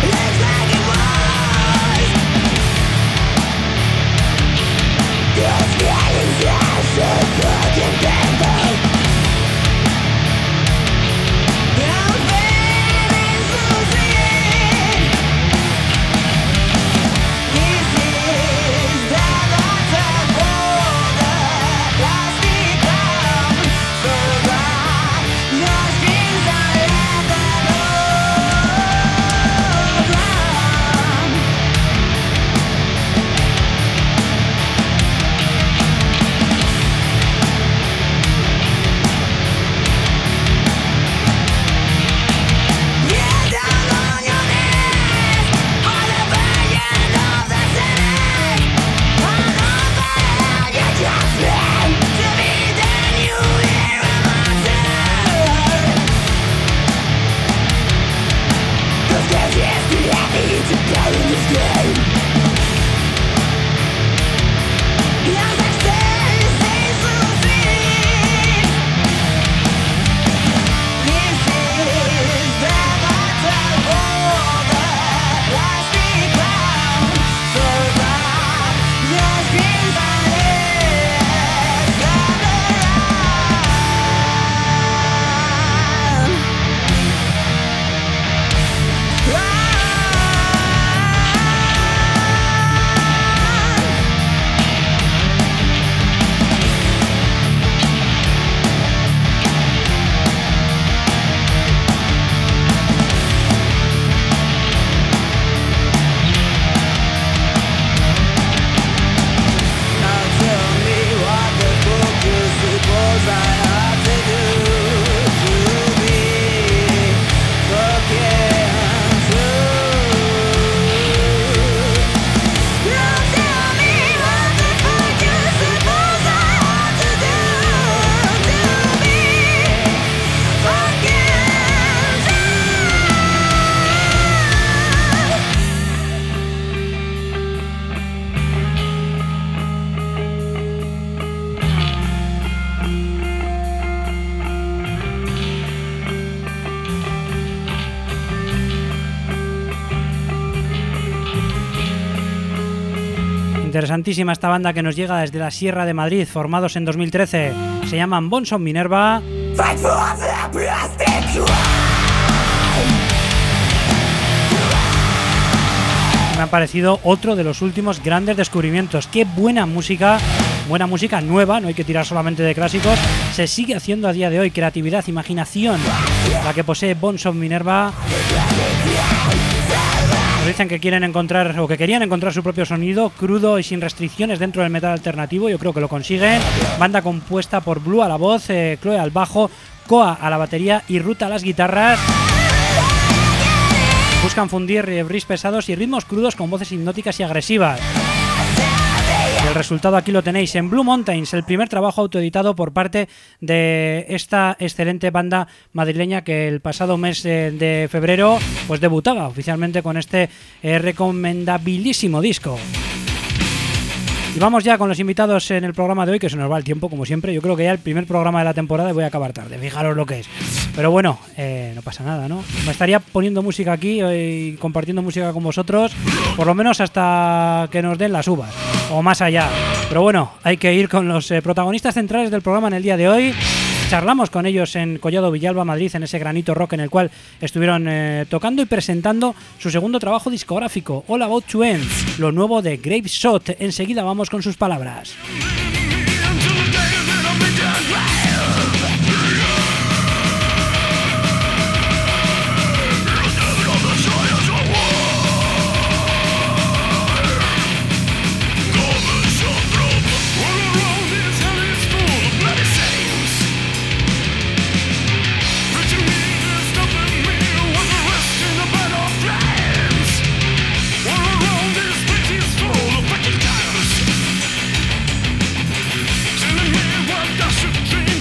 Yes! Interesantísima esta banda que nos llega desde la Sierra de Madrid, formados en 2013. Se llaman Bones of Minerva. Me ha parecido otro de los últimos grandes descubrimientos. Qué buena música nueva, no hay que tirar solamente de clásicos. Se sigue haciendo a día de hoy. Creatividad, imaginación, la que posee Bones of Minerva. Nos dicen que quieren encontrar, o que querían encontrar su propio sonido, crudo y sin restricciones dentro del metal alternativo. Yo creo que lo consiguen. Banda compuesta por Blue a la voz, Chloe al bajo, Koa a la batería y Ruta a las guitarras. Buscan fundir riffs pesados y ritmos crudos con voces hipnóticas y agresivas. Y el resultado aquí lo tenéis en Blue Mountains, el primer trabajo autoeditado por parte de esta excelente banda madrileña que el pasado mes de febrero pues debutaba oficialmente con este recomendabilísimo disco. Y vamos ya con los invitados en el programa de hoy, que se nos va el tiempo como siempre. Yo creo que ya el primer programa de la temporada voy a acabar tarde, fijaros lo que es. Pero bueno, no pasa nada, ¿no? Me estaría poniendo música aquí y compartiendo música con vosotros, por lo menos hasta que nos den las uvas, o más allá. Pero bueno, hay que ir con los protagonistas centrales del programa en el día de hoy. Charlamos con ellos en Collado Villalba, Madrid, en ese Granito Rock en el cual estuvieron tocando y presentando su segundo trabajo discográfico, All About to End, lo nuevo de Grave Shot. Enseguida vamos con sus palabras. Dream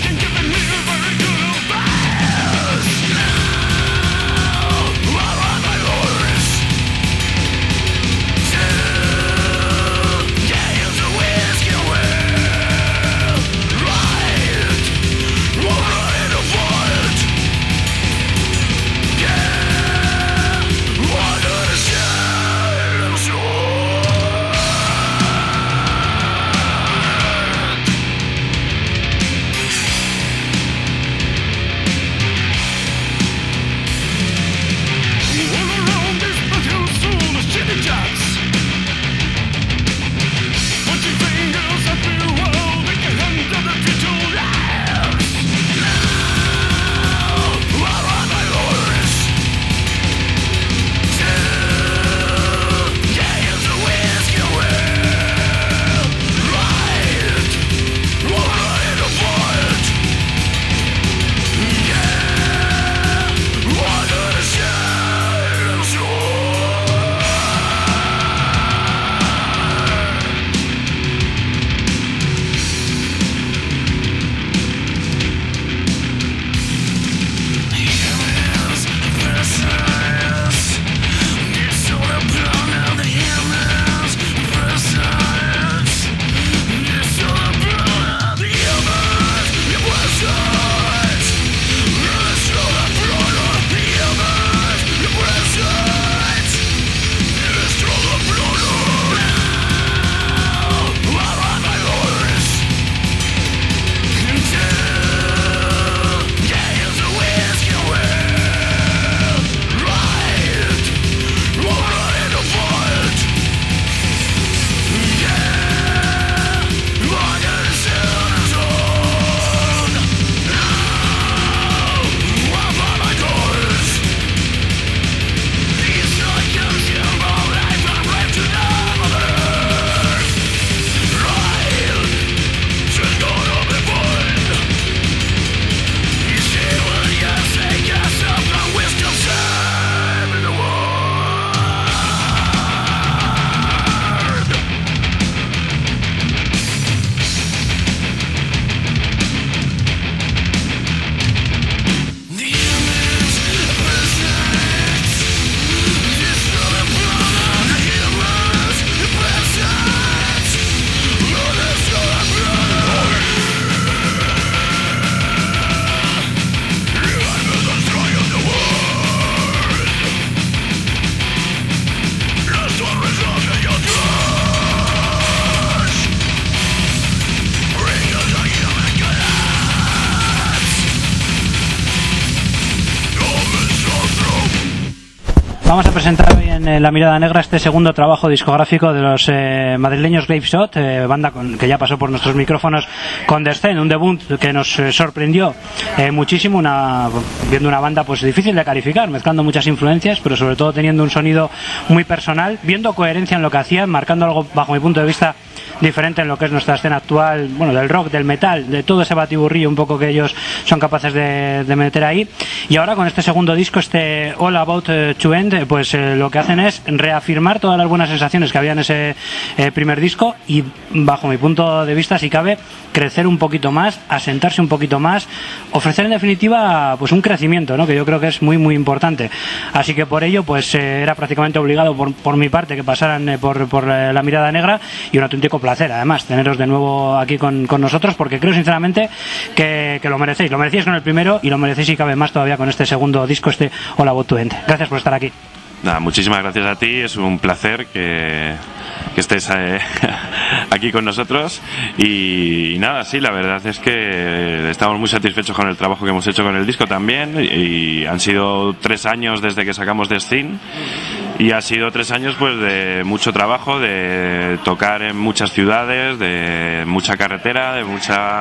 Vamos a presentar hoy en La Mirada Negra este segundo trabajo discográfico de los madrileños Grapeshot, banda que ya pasó por nuestros micrófonos con Descent, un debut que nos sorprendió muchísimo, viendo una banda pues difícil de calificar, mezclando muchas influencias, pero sobre todo teniendo un sonido muy personal, viendo coherencia en lo que hacían, marcando algo bajo mi punto de vista diferente en lo que es nuestra escena actual, bueno, del rock, del metal, de todo ese batiburrillo un poco que ellos son capaces de meter ahí. Y ahora con este segundo disco, este All About to End, pues lo que hacen es reafirmar todas las buenas sensaciones que había en ese primer disco y, bajo mi punto de vista, si cabe, crecer un poquito más, asentarse un poquito más, ofrecer en definitiva pues un crecimiento, ¿no?, que yo creo que es muy muy importante. Así que por ello pues era prácticamente obligado por mi parte que pasaran por La Mirada Negra, y un auténtico placer además teneros de nuevo aquí con nosotros, porque creo sinceramente que lo merecéis con el primero y lo merecéis si cabe más todavía con este segundo disco, este All About to End. Gracias por estar aquí. Nada, muchísimas gracias a ti, es un placer que estés aquí con nosotros y nada, sí, la verdad es que estamos muy satisfechos con el trabajo que hemos hecho con el disco también, y han sido 3 años desde que sacamos Descent y ha sido 3 años pues de mucho trabajo, de tocar en muchas ciudades, de mucha carretera, de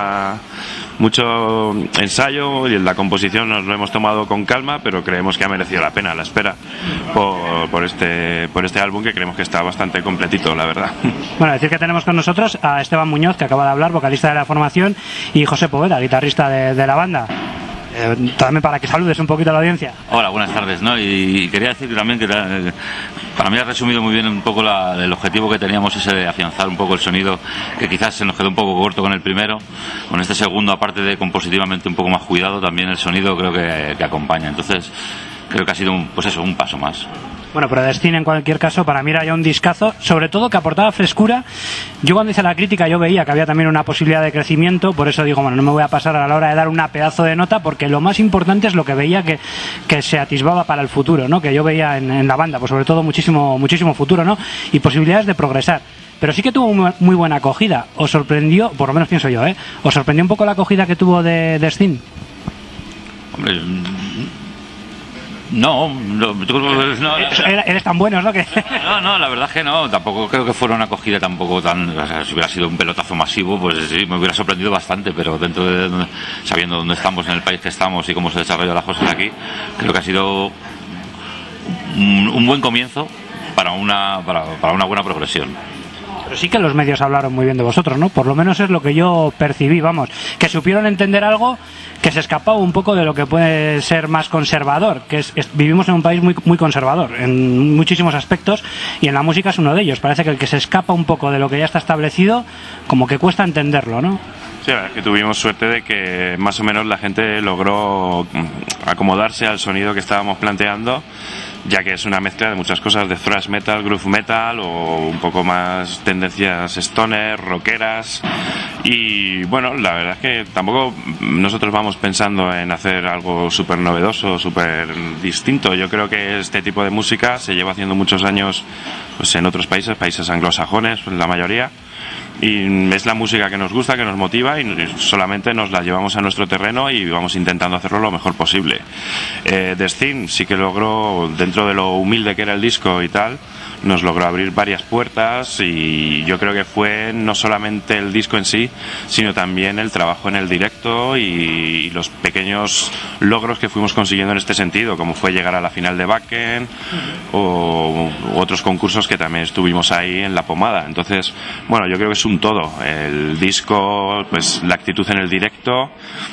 mucho ensayo, y en la composición nos lo hemos tomado con calma, pero creemos que ha merecido la pena la espera por este álbum, que creemos que está bastante completito, la verdad. Bueno, decir que tenemos con nosotros a Esteban Muñoz, que acaba de hablar, vocalista de la formación, y José Poveda, guitarrista de la banda. También para que saludes un poquito a la audiencia. Hola, buenas tardes, ¿no? Y quería decir también que para mí ha resumido muy bien un poco el objetivo que teníamos, ese de afianzar un poco el sonido, que quizás se nos quedó un poco corto con el primero. Con este segundo, aparte de compositivamente un poco más cuidado, también el sonido creo que acompaña. Entonces creo que ha sido un paso más. Bueno, pero Descent en cualquier caso para mí era ya un discazo, sobre todo que aportaba frescura. Yo cuando hice la crítica yo veía que había también una posibilidad de crecimiento, por eso digo, bueno, no me voy a pasar a la hora de dar una pedazo de nota, porque lo más importante es lo que veía que se atisbaba para el futuro, ¿no?, que yo veía en la banda, pues sobre todo muchísimo futuro, ¿no?, y posibilidades de progresar. Pero sí que tuvo muy buena acogida. ¿Os sorprendió, por lo menos pienso yo, os sorprendió un poco la acogida que tuvo de Descent? Hombre, no. Eres tan buenos, ¿no? No, la verdad es que no. Tampoco creo que fuera una acogida tampoco tan... O sea, si hubiera sido un pelotazo masivo, pues sí, me hubiera sorprendido bastante, pero sabiendo dónde estamos, en el país que estamos y cómo se desarrollan las cosas aquí, creo que ha sido un buen comienzo para una buena progresión. Pero sí que los medios hablaron muy bien de vosotros, ¿no? Por lo menos es lo que yo percibí, vamos, que supieron entender algo que se escapaba un poco de lo que puede ser más conservador, que vivimos en un país muy, muy conservador en muchísimos aspectos, y en la música es uno de ellos. Parece que el que se escapa un poco de lo que ya está establecido, como que cuesta entenderlo, ¿no? Sí, la verdad es que tuvimos suerte de que más o menos la gente logró acomodarse al sonido que estábamos planteando, ya que es una mezcla de muchas cosas, de thrash metal, groove metal, o un poco más tendencias stoner, rockeras. Y bueno, la verdad es que tampoco nosotros vamos pensando en hacer algo súper novedoso, súper distinto. Yo creo que este tipo de música se lleva haciendo muchos años pues en otros países anglosajones, la mayoría, y es la música que nos gusta, que nos motiva, y solamente nos la llevamos a nuestro terreno y vamos intentando hacerlo lo mejor posible. Descent sí que logró, dentro de lo humilde que era el disco y tal, nos logró abrir varias puertas, y yo creo que fue no solamente el disco en sí, sino también el trabajo en el directo y los pequeños logros que fuimos consiguiendo en este sentido, como fue llegar a la final de Wacken o otros concursos que también estuvimos ahí en la pomada. Entonces, bueno, yo creo que es un todo, el disco, pues la actitud en el directo.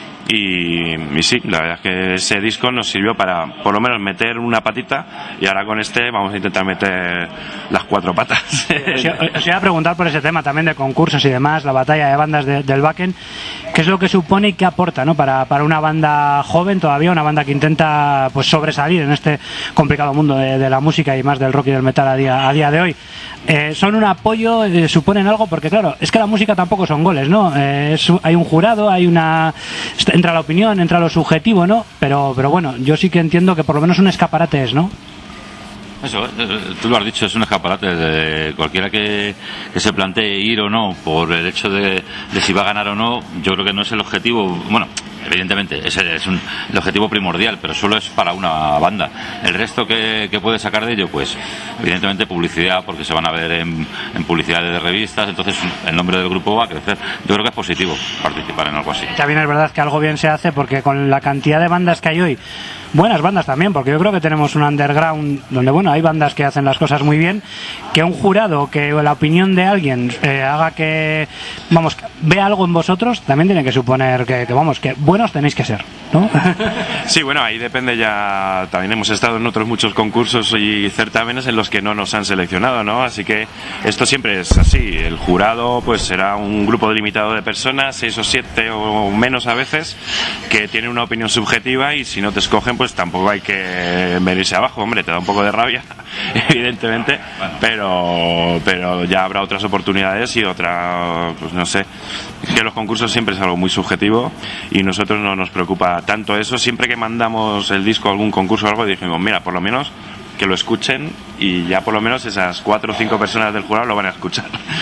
Y sí, la verdad es que ese disco nos sirvió para por lo menos meter una patita, y ahora con este vamos a intentar meter las 4 patas. Os iba a preguntar por ese tema también de concursos y demás, la batalla de bandas del Wacken, ¿qué es lo que supone y qué aporta, ¿no?, para una banda joven todavía, una banda que intenta pues sobresalir en este complicado mundo de la música y más del rock y del metal a día de hoy? ¿Son un apoyo, suponen algo? Porque claro, es que la música tampoco son goles, ¿no? Hay un jurado, entra la opinión, entra lo subjetivo, ¿no? Pero bueno, yo sí que entiendo que por lo menos un escaparate es, ¿no? Eso, tú lo has dicho, es un escaparate de cualquiera que se plantee ir o no por el hecho de si va a ganar o no. Yo creo que no es el objetivo. Bueno, evidentemente, ese es el objetivo primordial, pero solo es para una banda. El resto que puede sacar de ello, pues evidentemente publicidad, porque se van a ver en publicidades de revistas, entonces el nombre del grupo va a crecer. Yo creo que es positivo participar en algo así. También es verdad que algo bien se hace, porque con la cantidad de bandas que hay hoy, buenas bandas también, porque yo creo que tenemos un underground donde, bueno, hay bandas que hacen las cosas muy bien, que un jurado, que la opinión de alguien haga que, vamos, vea algo en vosotros, también tiene que suponer que vamos, que buenos tenéis que ser, ¿no? Sí, bueno, ahí depende ya. También hemos estado en otros muchos concursos y certámenes en los que no nos han seleccionado, ¿no? Así que esto siempre es así. El jurado pues será un grupo delimitado de personas, 6 o 7 o menos a veces, que tienen una opinión subjetiva, y si no te escogen pues tampoco hay que venirse abajo. Hombre, te da un poco de rabia, evidentemente, pero ya habrá otras oportunidades y otra, pues no sé, que los concursos siempre es algo muy subjetivo y nosotros no nos preocupa tanto eso. Siempre que mandamos el disco a algún concurso o algo, dijimos, mira, por lo menos que lo escuchen, y ya por lo menos esas 4 o 5 personas del jurado lo van a escuchar.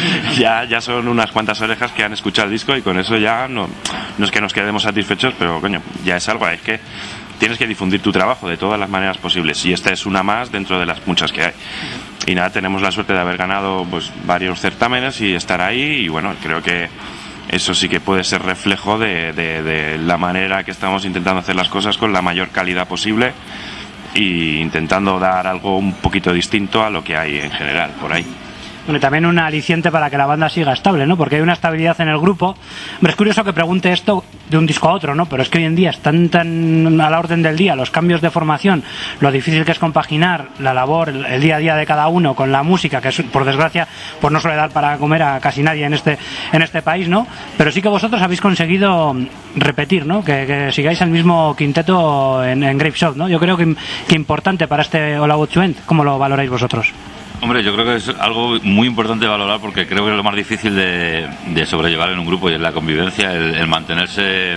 ya son unas cuantas orejas que han escuchado el disco, y con eso ya no es que nos quedemos satisfechos, pero coño, ya es algo. Es que tienes que difundir tu trabajo de todas las maneras posibles, y esta es una más dentro de las muchas que hay. Y nada, tenemos la suerte de haber ganado pues varios certámenes y estar ahí, y bueno, creo que eso sí que puede ser reflejo de la manera que estamos intentando hacer las cosas con la mayor calidad posible, y intentando dar algo un poquito distinto a lo que hay en general por ahí. Bueno, y también un aliciente para que la banda siga estable, ¿no? Porque hay una estabilidad en el grupo. Hombre, es curioso que pregunte esto de un disco a otro, ¿no? Pero es que hoy en día están tan a la orden del día los cambios de formación, lo difícil que es compaginar la labor, el día a día de cada uno con la música, que es, por desgracia, pues no suele dar para comer a casi nadie en este país, ¿no? Pero sí que vosotros habéis conseguido repetir, ¿no? Que sigáis el mismo quinteto en Graveshot, ¿no? Yo creo que importante para este All About to End. ¿Cómo lo valoráis vosotros? Hombre, yo creo que es algo muy importante de valorar, porque creo que es lo más difícil de sobrellevar en un grupo, y es la convivencia, el mantenerse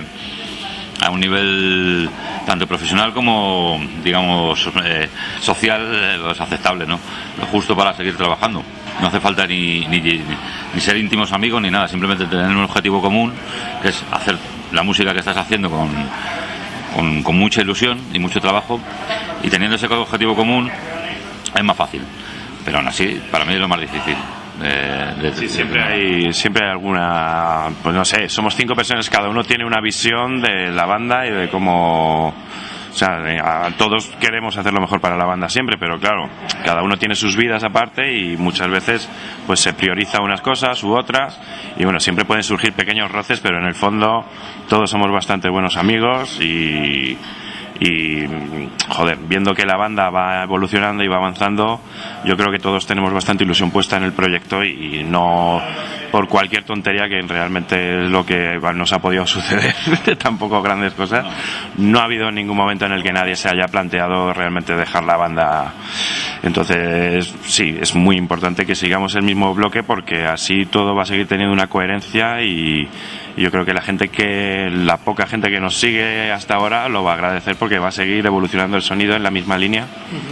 a un nivel tanto profesional como, digamos, social, pues aceptable, ¿no? Lo justo para seguir trabajando. No hace falta ni ser íntimos amigos ni nada, simplemente tener un objetivo común, que es hacer la música que estás haciendo con mucha ilusión y mucho trabajo, y teniendo ese objetivo común es más fácil. Pero aún así, para mí es lo más difícil. Sí, siempre hay alguna, pues no sé, somos 5 personas, cada uno tiene una visión de la banda y de cómo, o sea, todos queremos hacer lo mejor para la banda siempre, pero claro, cada uno tiene sus vidas aparte, y muchas veces pues se prioriza unas cosas u otras, y bueno, siempre pueden surgir pequeños roces, pero en el fondo todos somos bastante buenos amigos, y joder, viendo que la banda va evolucionando y va avanzando, yo creo que todos tenemos bastante ilusión puesta en el proyecto, y no por cualquier tontería, que realmente es lo que nos ha podido suceder, tampoco grandes cosas. No ha habido ningún momento en el que nadie se haya planteado realmente dejar la banda. Entonces sí, es muy importante que sigamos el mismo bloque, porque así todo va a seguir teniendo una coherencia, y yo creo que la poca gente que nos sigue hasta ahora lo va a agradecer, porque va a seguir evolucionando el sonido en la misma línea.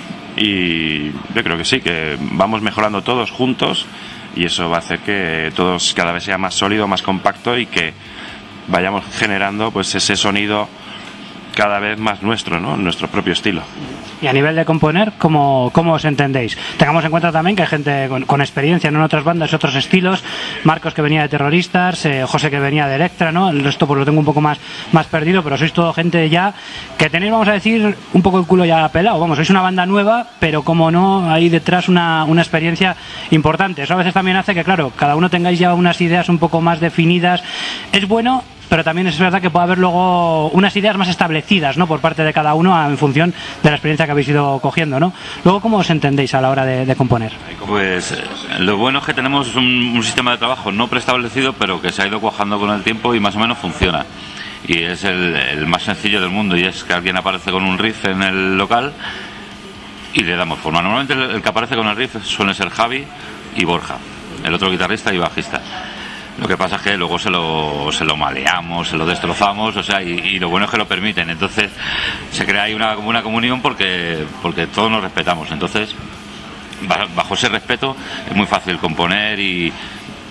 Y yo creo que sí, que vamos mejorando todos juntos, y eso va a hacer que todos cada vez sea más sólido, más compacto, y que vayamos generando pues ese sonido cada vez más nuestro, ¿no? Nuestro propio estilo. Y a nivel de componer, ¿cómo os entendéis? Tengamos en cuenta también que hay gente con experiencia, ¿no? En otras bandas y otros estilos. Marcos, que venía de Terroristas, José, que venía de Electra, ¿no? El resto pues lo tengo un poco más perdido, pero sois todo gente ya que tenéis, vamos a decir, un poco el culo ya pelado. Vamos, sois una banda nueva, pero como no, hay detrás una experiencia importante. Eso a veces también hace que, claro, cada uno tengáis ya unas ideas un poco más definidas. Es bueno, pero también es verdad que puede haber luego unas ideas más establecidas, ¿no? Por parte de cada uno, en función de la experiencia que habéis ido cogiendo, ¿no? Luego, ¿cómo os entendéis a la hora de componer? Pues lo bueno es que tenemos un sistema de trabajo no preestablecido, pero que se ha ido cuajando con el tiempo y más o menos funciona. Y es el más sencillo del mundo, y es que alguien aparece con un riff en el local y le damos forma. Normalmente el que aparece con el riff suele ser Javi y Borja, el otro guitarrista y bajista. Lo que pasa es que luego se lo maleamos, se lo destrozamos, o sea, y lo bueno es que lo permiten. Entonces se crea ahí una comunión, porque todos nos respetamos. Entonces, bajo ese respeto es muy fácil componer, y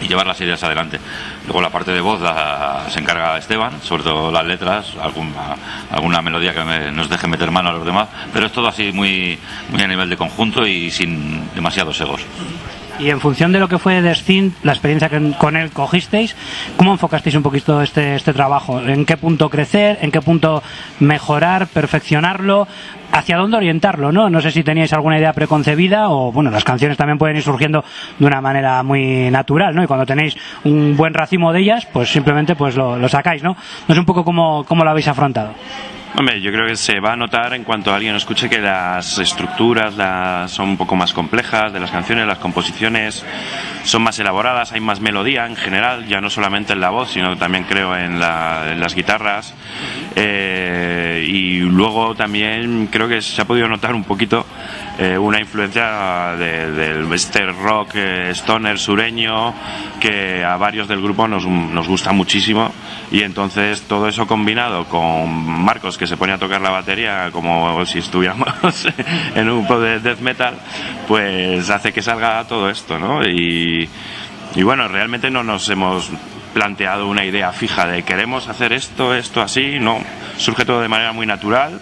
llevar las ideas adelante. Luego la parte de voz se encarga Esteban, sobre todo las letras, alguna melodía que nos deje meter mano a los demás, pero es todo así muy a nivel de conjunto y sin demasiados egos. Y en función de lo que fue Destin, la experiencia que con él cogisteis, ¿cómo enfocasteis un poquito este trabajo? ¿En qué punto crecer? ¿En qué punto mejorar, perfeccionarlo? ¿Hacia dónde orientarlo? No sé si teníais alguna idea preconcebida o, bueno, las canciones también pueden ir surgiendo de una manera muy natural, ¿no? Y cuando tenéis un buen racimo de ellas, pues simplemente pues lo sacáis, ¿no? No sé un poco cómo lo habéis afrontado. Hombre, yo creo que se va a notar en cuanto alguien escuche que las estructuras son un poco más complejas de las canciones, las composiciones son más elaboradas, hay más melodía en general, ya no solamente en la voz, sino también creo en las guitarras. Y luego también creo que se ha podido notar un poquito una influencia del este rock stoner sureño que a varios del grupo nos gusta muchísimo, y entonces todo eso combinado con Marcos, que se pone a tocar la batería como si estuviéramos en un grupo de death metal, pues hace que salga todo esto, ¿no? Y bueno, realmente no nos hemos planteado una idea fija de queremos hacer esto así, no, surge todo de manera muy natural.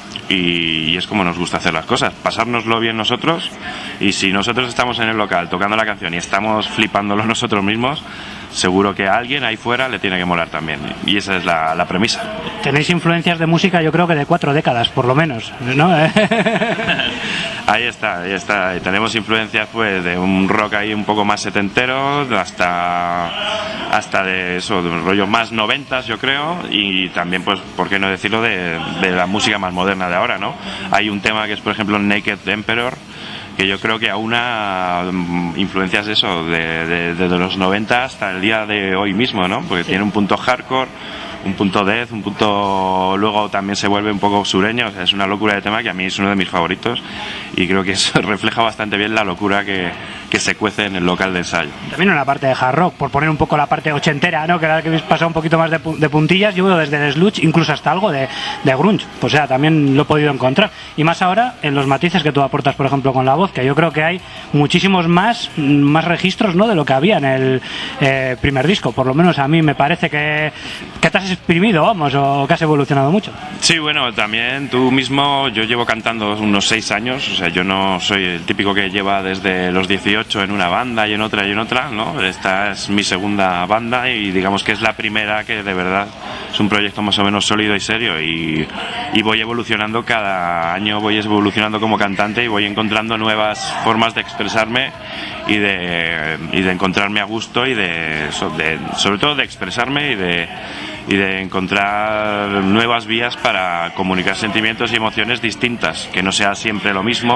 Y es como nos gusta hacer las cosas, pasárnoslo bien nosotros, y si nosotros estamos en el local tocando la canción y estamos flipándolo nosotros mismos, seguro que a alguien ahí fuera le tiene que molar también, y esa es la premisa. Tenéis influencias de música, yo creo que de 4 décadas por lo menos, ¿no? Ahí está, y tenemos influencias pues de un rock ahí un poco más setentero hasta de eso, de un rollo más 90s, yo creo, y también pues por qué no decirlo de la música más moderna de ahora, ¿no? Hay un tema que es, por ejemplo, Naked Emperor, que yo creo que aúna influencias de eso, desde los 90 hasta el día de hoy mismo, ¿no? Porque tiene un punto hardcore, un punto death, un punto luego también se vuelve un poco sureño, o sea, es una locura de tema que a mí es uno de mis favoritos, y creo que eso refleja bastante bien la locura que se cuece en el local de ensayo. También una parte de hard rock, por poner un poco la parte ochentera, ¿no? Que ahora que habéis pasado un poquito más de puntillas, yo veo desde The Sludge incluso hasta algo de grunge, o sea, también lo he podido encontrar, y más ahora en los matices que tú aportas, por ejemplo, con la voz, que yo creo que hay muchísimos más registros, ¿no? De lo que había en el primer disco, por lo menos a mí me parece que te has exprimido, vamos, o que has evolucionado mucho. Sí, bueno, también tú mismo, yo llevo cantando unos 6 años, o sea, yo no soy el típico que lleva desde los 18 en una banda y en otra, ¿no? Esta es mi segunda banda y digamos que es la primera que de verdad es un proyecto más o menos sólido y serio, y voy evolucionando cada año, voy evolucionando como cantante y voy encontrando nuevas formas de expresarme y de encontrarme a gusto y sobre todo de expresarme y de encontrar nuevas vías para comunicar sentimientos y emociones distintas, que no sea siempre lo mismo,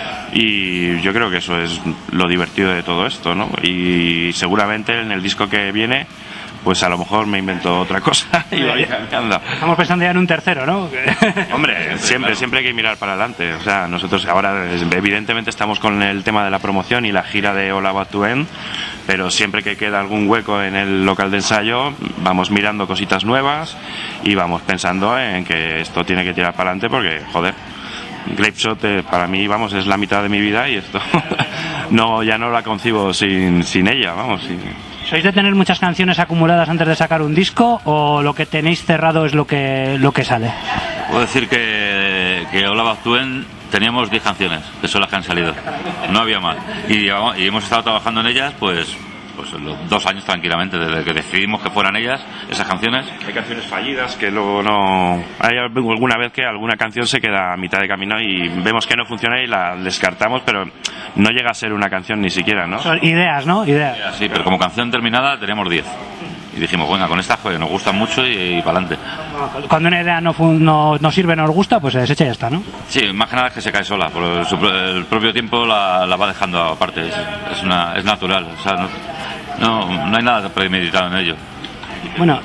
y yo creo que eso es lo divertido de todo esto, ¿no? Y seguramente en el disco que viene pues a lo mejor me invento otra cosa y vaya cambiando. Estamos pensando ya en un tercero, ¿no? Hombre, siempre hay que mirar para adelante. O sea, nosotros ahora evidentemente estamos con el tema de la promoción y la gira de All About to End, pero siempre que queda algún hueco en el local de ensayo vamos mirando cositas nuevas y vamos pensando en que esto tiene que tirar para adelante, porque, joder, Grapeshot para mí, vamos, es la mitad de mi vida, y esto ya no la concibo sin ella, vamos. ¿Sois de tener muchas canciones acumuladas antes de sacar un disco, o lo que tenéis cerrado es lo que sale? Puedo decir que All About to End teníamos 10 canciones, que son las que han salido, no había más, y hemos estado trabajando en ellas pues los 2 años tranquilamente, desde que decidimos que fueran ellas, esas canciones. Hay canciones fallidas que luego no... Hay alguna vez que alguna canción se queda a mitad de camino y vemos que no funciona y la descartamos, pero no llega a ser una canción ni siquiera, ¿no? Son ideas, ¿no? Ideas. Sí, pero como canción terminada teníamos 10. Y dijimos, venga, con esta nos gustan mucho y para adelante. Cuando una idea no sirve, no nos gusta, pues se desecha y ya está, ¿no? Sí, más que nada es que se cae sola, por el propio tiempo la va dejando aparte, es natural, o sea, no hay nada premeditado en ello. Bueno,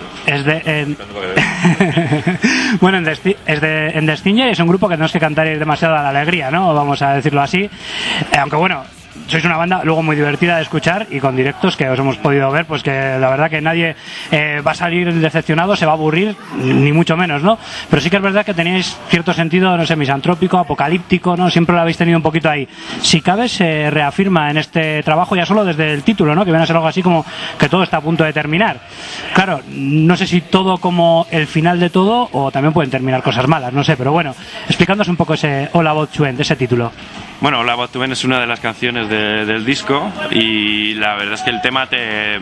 bueno, en Destinger es un grupo que no es que cantaréis demasiado a la alegría, ¿no? Vamos a decirlo así. Aunque bueno, sois una banda luego muy divertida de escuchar y con directos que os hemos podido ver, pues que la verdad que nadie va a salir decepcionado, se va a aburrir, ni mucho menos, ¿no? Pero sí que es verdad que tenéis cierto sentido, no sé, misantrópico, apocalíptico, ¿no? Siempre lo habéis tenido un poquito ahí. Si cabe, se reafirma en este trabajo ya solo desde el título, ¿no? Que viene a ser algo así como que todo está a punto de terminar. Claro, no sé si todo como el final de todo o también pueden terminar cosas malas, no sé, pero bueno, explicándonos un poco ese All About to End, ese título. Bueno, All About to End es una de las canciones del disco y la verdad es que el tema te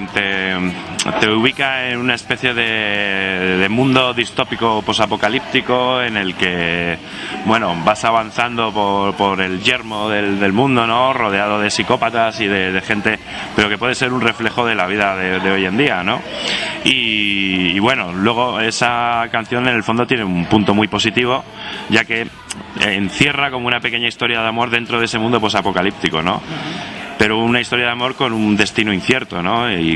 ubica en una especie de mundo distópico posapocalíptico en el que, bueno, vas avanzando por el yermo del mundo, ¿no? Rodeado de psicópatas y de gente, pero que puede ser un reflejo de la vida de hoy en día, ¿no? Y bueno, luego esa canción en el fondo tiene un punto muy positivo, ya que encierra como una pequeña historia de amor dentro de ese mundo posapocalíptico, ¿no? Pero una historia de amor con un destino incierto, ¿no? Y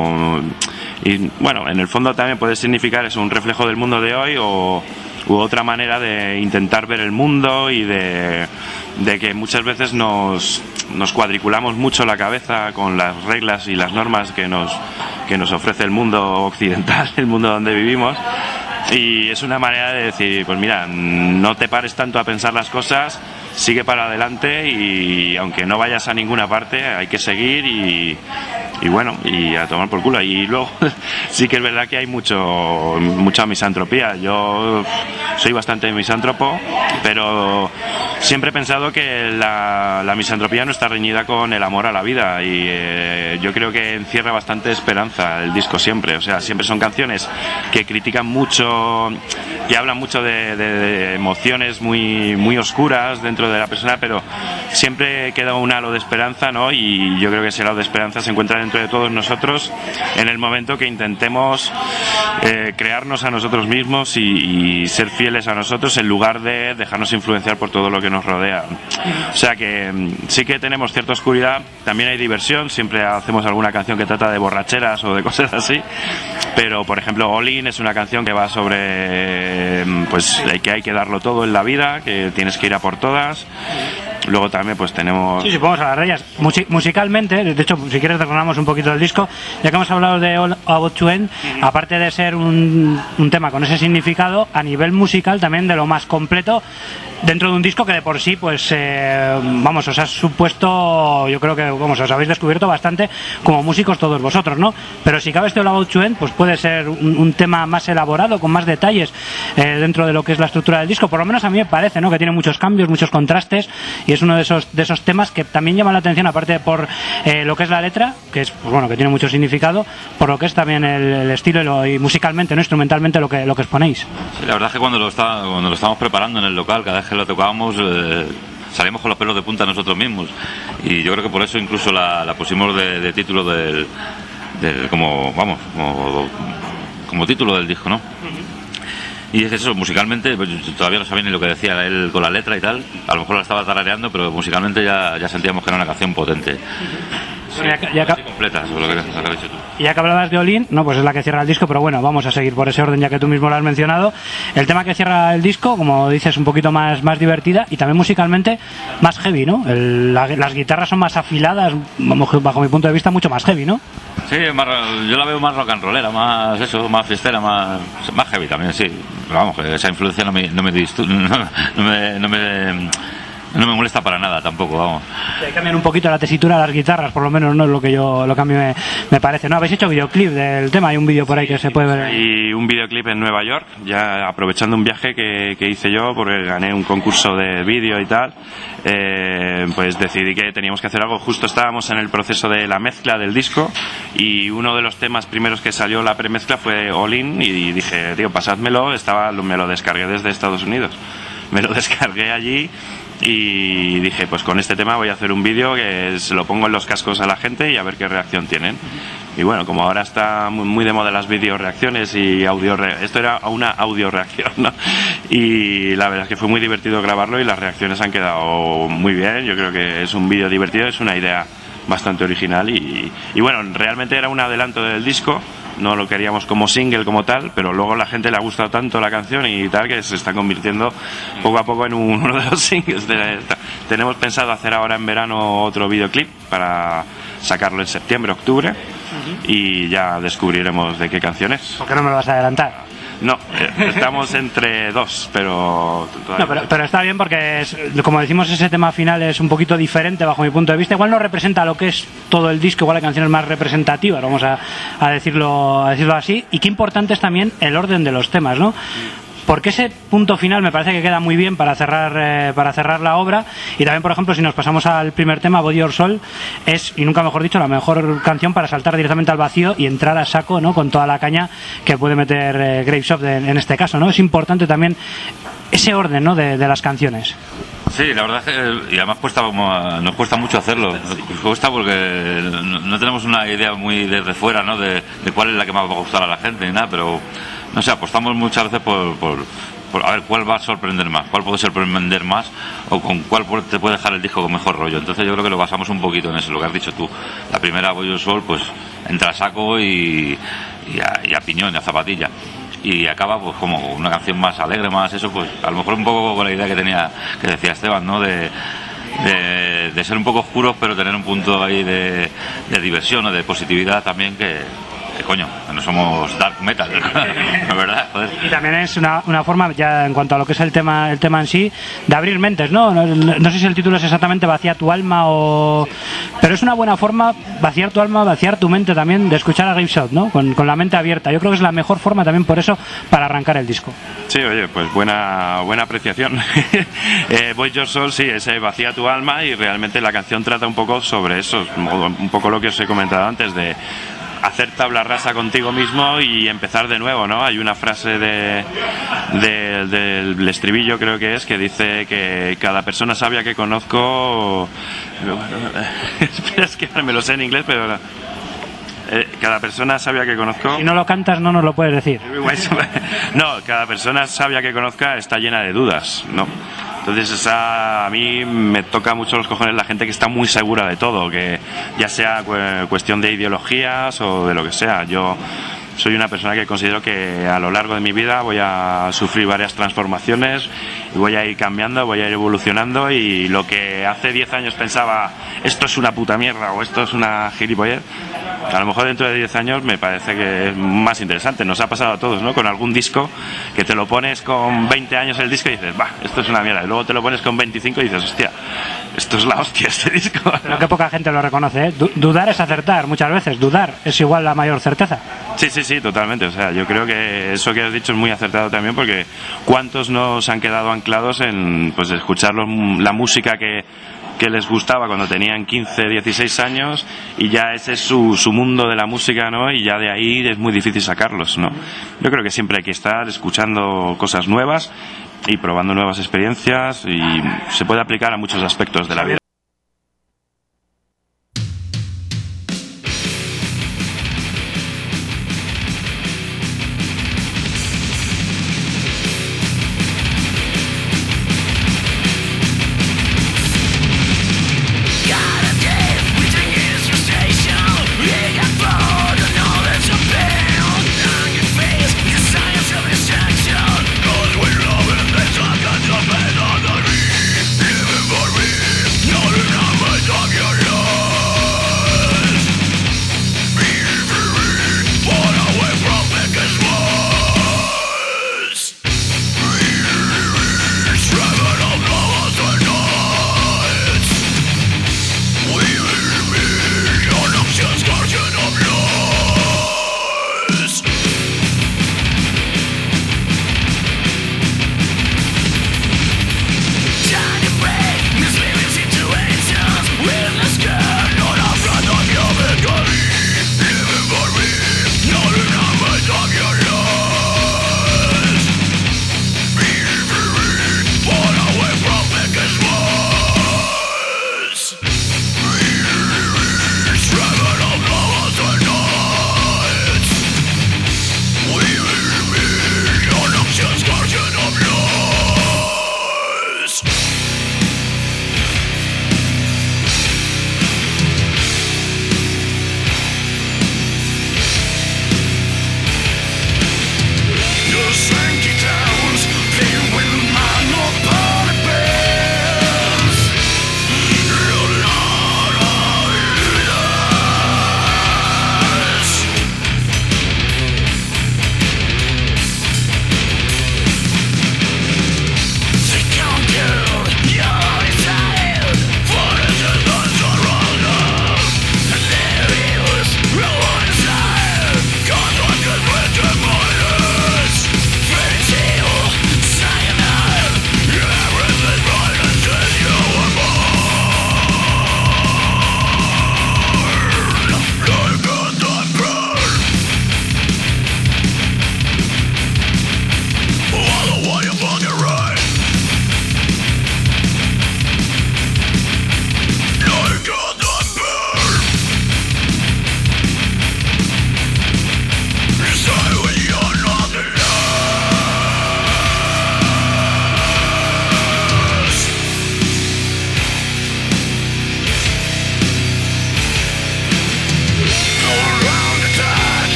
bueno, en el fondo también puede significar eso, un reflejo del mundo de hoy u otra manera de intentar ver el mundo y de que muchas veces nos cuadriculamos mucho la cabeza con las reglas y las normas que nos ofrece el mundo occidental, el mundo donde vivimos. Y es una manera de decir, pues mira, no te pares tanto a pensar las cosas, sigue para adelante y aunque no vayas a ninguna parte hay que seguir y bueno, y a tomar por culo. Y luego sí que es verdad que hay mucha misantropía. Yo soy bastante misántropo, pero siempre he pensado que la misantropía no está reñida con el amor a la vida y yo creo que encierra bastante esperanza el disco siempre. O sea, siempre son canciones que critican mucho, que hablan mucho de emociones muy oscuras dentro de la persona, pero siempre queda un halo de esperanza, ¿no? Y yo creo que ese halo de esperanza se encuentra dentro de todos nosotros en el momento que intentemos crearnos a nosotros mismos y ser fieles a nosotros en lugar de dejarnos influenciar por todo lo que nos rodea. O sea que sí que tenemos cierta oscuridad, también hay diversión, siempre hacemos alguna canción que trata de borracheras o de cosas así, pero por ejemplo All In es una canción que va sobre pues que hay que darlo todo en la vida, que tienes que ir a por todas. Luego también pues tenemos... Sí, vamos a las rayas. Musicalmente, de hecho, si quieres recordamos un poquito del disco, ya que hemos hablado de All About to End, aparte de ser un tema con ese significado, a nivel musical también de lo más completo dentro de un disco que de por sí, pues, vamos, os ha supuesto, yo creo que, vamos, os habéis descubierto bastante como músicos todos vosotros, ¿no? Pero si cabe este All About to End, pues puede ser un tema más elaborado, con más detalles dentro de lo que es la estructura del disco, por lo menos a mí me parece, ¿no? Que tiene muchos cambios, muchos contrastes, y es uno de esos temas que también llama la atención, aparte por lo que es la letra, que es, pues bueno, que tiene mucho significado, por lo que es también el estilo y musicalmente, ¿no? Instrumentalmente lo que exponéis. Sí, la verdad es que cuando lo estábamos preparando en el local, cada vez que lo tocábamos salimos con los pelos de punta nosotros mismos, y yo creo que por eso incluso la pusimos de título como título del disco, ¿no? Y es eso, musicalmente, pues, todavía no sabía ni lo que decía él con la letra y tal, a lo mejor la estaba tarareando, pero musicalmente ya sentíamos que era una canción potente. Sí, completa, sobre lo que has dicho tú. Y ya que hablabas de All In, no, pues es la que cierra el disco, pero bueno, vamos a seguir por ese orden ya que tú mismo lo has mencionado. El tema que cierra el disco, como dices, un poquito más divertida y también musicalmente más heavy, ¿no? Las guitarras son más afiladas, bajo mi punto de vista, mucho más heavy, ¿no? Sí, yo la veo más rock and rollera, más fiestera, más heavy también, sí. Pero vamos, esa influencia no me molesta para nada tampoco, vamos. Cambian un poquito la tesitura de las guitarras, por lo menos, no es lo que a mí me parece. ¿No? ¿Habéis hecho videoclip del tema? Hay un vídeo por ahí que se puede ver. Y un videoclip en Nueva York, ya aprovechando un viaje que hice yo, porque gané un concurso de vídeo y tal, pues decidí que teníamos que hacer algo. Justo estábamos en el proceso de la mezcla del disco y uno de los temas primeros que salió la premezcla fue All In y dije, tío, pasádmelo, me lo descargué desde Estados Unidos. Me lo descargué allí y dije, pues con este tema voy a hacer un vídeo que se lo pongo en los cascos a la gente y a ver qué reacción tienen. Y bueno, como ahora está muy de moda las video reacciones y esto era una audio reacción, ¿no? Y la verdad es que fue muy divertido grabarlo y las reacciones han quedado muy bien. Yo creo que es un vídeo divertido, es una idea bastante original y bueno, realmente era un adelanto del disco, no lo queríamos como single como tal, pero luego a la gente le ha gustado tanto la canción y tal que se está convirtiendo poco a poco en uno de los singles. Tenemos pensado hacer ahora en verano otro videoclip para sacarlo en septiembre, octubre, y ya descubriremos de qué canción es. ¿Por qué no me lo vas a adelantar? No, estamos entre dos, pero... No, pero está bien porque, como decimos, ese tema final es un poquito diferente bajo mi punto de vista. Igual no representa lo que es todo el disco, igual hay canciones más representativas, vamos a decirlo así. Y qué importante es también el orden de los temas, ¿no? Porque ese punto final me parece que queda muy bien para cerrar la obra. Y también, por ejemplo, si nos pasamos al primer tema, Body or Soul, es, y nunca mejor dicho, la mejor canción para saltar directamente al vacío y entrar a saco, ¿no? Con toda la caña que puede meter Gravesoft en este caso, ¿no? Es importante también ese orden, ¿no? de las canciones. Sí, la verdad es que y además nos cuesta mucho hacerlo. Nos cuesta porque no tenemos una idea muy desde fuera, ¿no? De cuál es la que más va a gustar a la gente ni nada, pero no sé, apostamos muchas veces por a ver cuál va a sorprender más, cuál puede sorprender más o con cuál te puede dejar el disco con mejor rollo. Entonces yo creo que lo basamos un poquito en eso, lo que has dicho tú. La primera, Boy or Soul, pues entra a saco y a piñón, y a zapatilla. Y acaba pues como una canción más alegre, más eso, pues a lo mejor un poco con la idea que decía Esteban, ¿no? De ser un poco oscuros, pero tener un punto ahí de diversión o de positividad también que coño, no somos dark metal, ¿no? ¿Verdad? Joder. Y también es una forma, ya en cuanto a lo que es el tema en sí, de abrir mentes, ¿no? No sé si el título es exactamente Vacía tu alma o... Pero es una buena forma, vaciar tu alma, vaciar tu mente también, de escuchar a Gravesoft, ¿no? Con la mente abierta. Yo creo que es la mejor forma también por eso para arrancar el disco. Sí, oye, pues buena apreciación. Boy or Soul, sí, es Vacía tu alma, y realmente la canción trata un poco sobre eso, un poco lo que os he comentado antes, de hacer tabla rasa contigo mismo y empezar de nuevo, ¿no? Hay una frase del estribillo, creo que es, que dice que cada persona sabia que conozco... es que me lo sé en inglés, pero... cada persona sabia que conozco... Si no lo cantas no nos lo puedes decir. No, cada persona sabia que conozca está llena de dudas, ¿no? Entonces a mí me toca mucho los cojones la gente que está muy segura de todo, que ya sea cuestión de ideologías o de lo que sea. Yo soy una persona que considero que a lo largo de mi vida voy a sufrir varias transformaciones y voy a ir cambiando, voy a ir evolucionando, y lo que hace 10 años pensaba esto es una puta mierda o esto es una gilipollez, a lo mejor dentro de 10 años me parece que es más interesante. Nos ha pasado a todos, ¿no? Con algún disco que te lo pones con 20 años el disco y dices, bah, esto es una mierda, y luego te lo pones con 25 y dices, hostia, esto es la hostia este disco. Pero que poca gente lo reconoce, ¿eh? Dudar es acertar, muchas veces dudar es igual la mayor certeza. Sí, totalmente. O sea, yo creo que eso que has dicho es muy acertado también, porque ¿cuántos nos han quedado anclados en pues escuchar la música que les gustaba cuando tenían 15, 16 años, y ya ese es su mundo de la música, ¿no? Y ya de ahí es muy difícil sacarlos, ¿no? Yo creo que siempre hay que estar escuchando cosas nuevas y probando nuevas experiencias, y se puede aplicar a muchos aspectos de la vida. No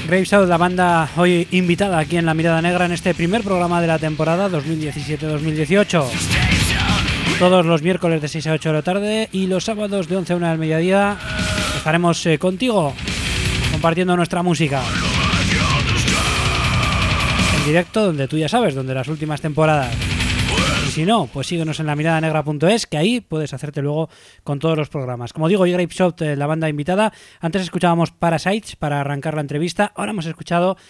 Graveshout, la banda hoy invitada aquí en La Mirada Negra en este primer programa de la temporada 2017-2018. Todos los miércoles de 6 a 8 de la tarde y los sábados de 11 a 1 del mediodía estaremos contigo compartiendo nuestra música en directo, donde tú ya sabes, donde las últimas temporadas. Y si no, pues síguenos en lamiradanegra.es, que ahí puedes hacerte luego con todos los programas. Como digo, Graveshout, la banda invitada. Antes escuchábamos Parasites para arrancar la entrevista. Ahora hemos escuchado